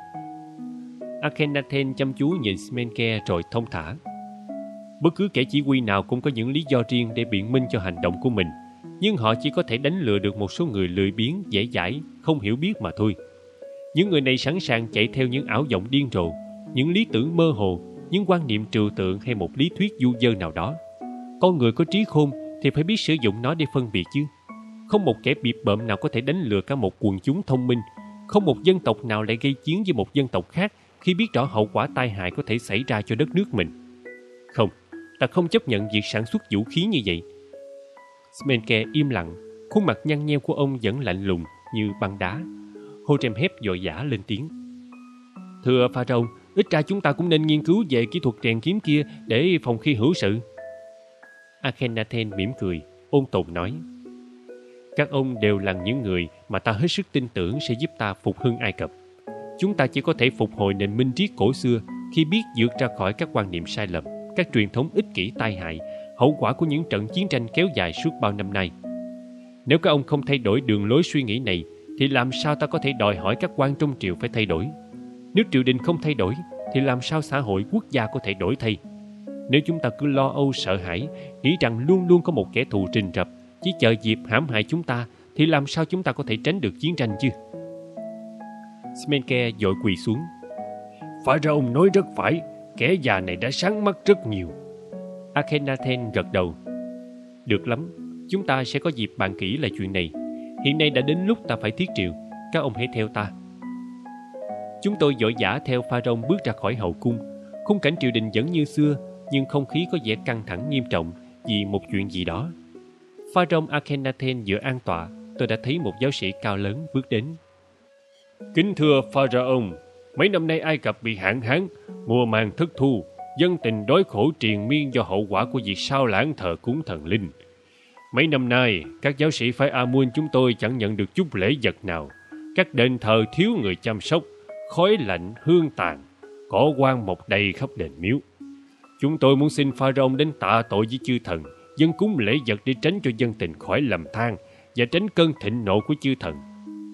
Speaker 1: Akhenaten chăm chú nhìn Smenke rồi thông thả. Bất cứ kẻ chỉ huy nào cũng có những lý do riêng để biện minh cho hành động của mình, nhưng họ chỉ có thể đánh lừa được một số người lười biếng, dễ dãi, không hiểu biết mà thôi. Những người này sẵn sàng chạy theo những ảo vọng điên rồ, những lý tưởng mơ hồ, những quan niệm trừu tượng hay một lý thuyết du dơ nào đó. Con người có trí khôn thì phải biết sử dụng nó để phân biệt chứ. Không một kẻ bịp bợm nào có thể đánh lừa cả một quần chúng thông minh. Không một dân tộc nào lại gây chiến với một dân tộc khác khi biết rõ hậu quả tai hại có thể xảy ra cho đất nước mình. Không, ta không chấp nhận việc sản xuất vũ khí như vậy. Smenke im lặng, khuôn mặt nhăn nheo của ông vẫn lạnh lùng như băng đá. Horemheb vội vã lên tiếng. Thưa Pharaoh, ít ra chúng ta cũng nên nghiên cứu về kỹ thuật rèn kiếm kia để phòng khi hữu sự. Akhenaten mỉm cười, ôn tồn nói. Các ông đều là những người mà ta hết sức tin tưởng sẽ giúp ta phục hưng Ai Cập. Chúng ta chỉ có thể phục hồi nền minh triết cổ xưa khi biết vượt ra khỏi các quan niệm sai lầm, các truyền thống ích kỷ tai hại, hậu quả của những trận chiến tranh kéo dài suốt bao năm nay. Nếu các ông không thay đổi đường lối suy nghĩ này, thì làm sao ta có thể đòi hỏi các quan trong triều phải thay đổi? Nếu triều đình không thay đổi, thì làm sao xã hội quốc gia có thể đổi thay? Nếu chúng ta cứ lo âu sợ hãi, nghĩ rằng luôn luôn có một kẻ thù rình rập, chỉ chờ dịp hãm hại chúng ta, thì làm sao chúng ta có thể tránh được chiến tranh chứ? Smenke vội quỳ xuống.
Speaker 2: Pharaoh nói rất phải, kẻ già này đã sáng mắt rất nhiều.
Speaker 1: Akhenaten gật đầu. Được lắm, chúng ta sẽ có dịp bàn kỹ lại chuyện này. Hiện nay đã đến lúc ta phải thiết triệu, các ông hãy theo ta. Chúng tôi vội vã theo Pharaoh bước ra khỏi hậu cung. Khung cảnh triều đình vẫn như xưa, nhưng không khí có vẻ căng thẳng nghiêm trọng vì một chuyện gì đó. Pharaoh Akhenaten vừa an tọa, tôi đã thấy một giáo sĩ cao lớn bước đến.
Speaker 2: Kính thưa Pharaoh, mấy năm nay Ai Cập bị hạn hán, mùa màng thất thu, dân tình đói khổ triền miên do hậu quả của việc sao lãng thờ cúng thần linh. Mấy năm nay, các giáo sĩ phái Amun chúng tôi chẳng nhận được chút lễ vật nào. Các đền thờ thiếu người chăm sóc, khói lạnh, hương tàn, cỏ quan mọc đầy khắp đền miếu. Chúng tôi muốn xin Pharaoh đến tạ tội với chư thần, dâng cúng lễ vật để tránh cho dân tình khỏi lầm than và tránh cơn thịnh nộ của chư thần.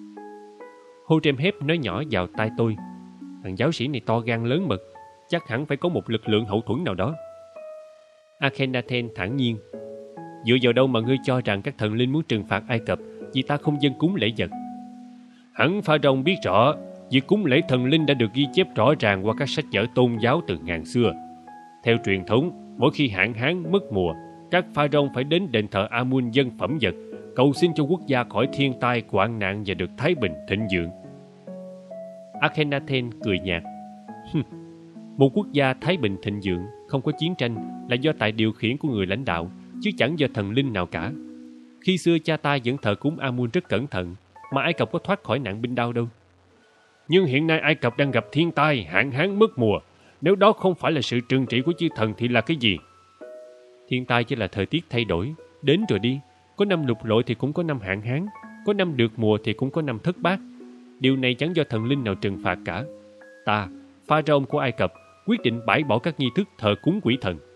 Speaker 1: Horemheb nói nhỏ vào tai tôi. Thằng giáo sĩ này to gan lớn mật, chắc hẳn phải có một lực lượng hậu thuẫn nào đó. Akhenaten thản nhiên. Dựa vào đâu mà ngươi cho rằng các thần linh muốn trừng phạt Ai Cập vì ta không dâng cúng lễ vật?
Speaker 2: Hẳn Pharaoh biết rõ, việc cúng lễ thần linh đã được ghi chép rõ ràng qua các sách vở tôn giáo từ ngàn xưa. Theo truyền thống, mỗi khi hạn hán mất mùa, các Pharaoh phải đến đền thờ Amun dâng phẩm vật, cầu xin cho quốc gia khỏi thiên tai, hoạn nạn và được thái bình thịnh vượng.
Speaker 1: Akhenaten cười nhạt. Một quốc gia thái bình thịnh vượng, không có chiến tranh là do tại điều khiển của người lãnh đạo, chứ chẳng do thần linh nào cả. Khi xưa cha ta vẫn thờ cúng Amun rất cẩn thận, mà Ai Cập có thoát khỏi nạn binh đao đâu.
Speaker 2: Nhưng hiện nay Ai Cập đang gặp thiên tai, hạn hán mất mùa. Nếu đó không phải là sự trừng trị của chư thần thì là cái gì?
Speaker 1: Thiên tai chỉ là thời tiết thay đổi, đến rồi đi. Có năm lục lội thì cũng có năm hạn hán, có năm được mùa thì cũng có năm thất bát. Điều này chẳng do thần linh nào trừng phạt cả. Ta, Pharaoh của Ai Cập, quyết định bãi bỏ các nghi thức thờ cúng quỷ thần.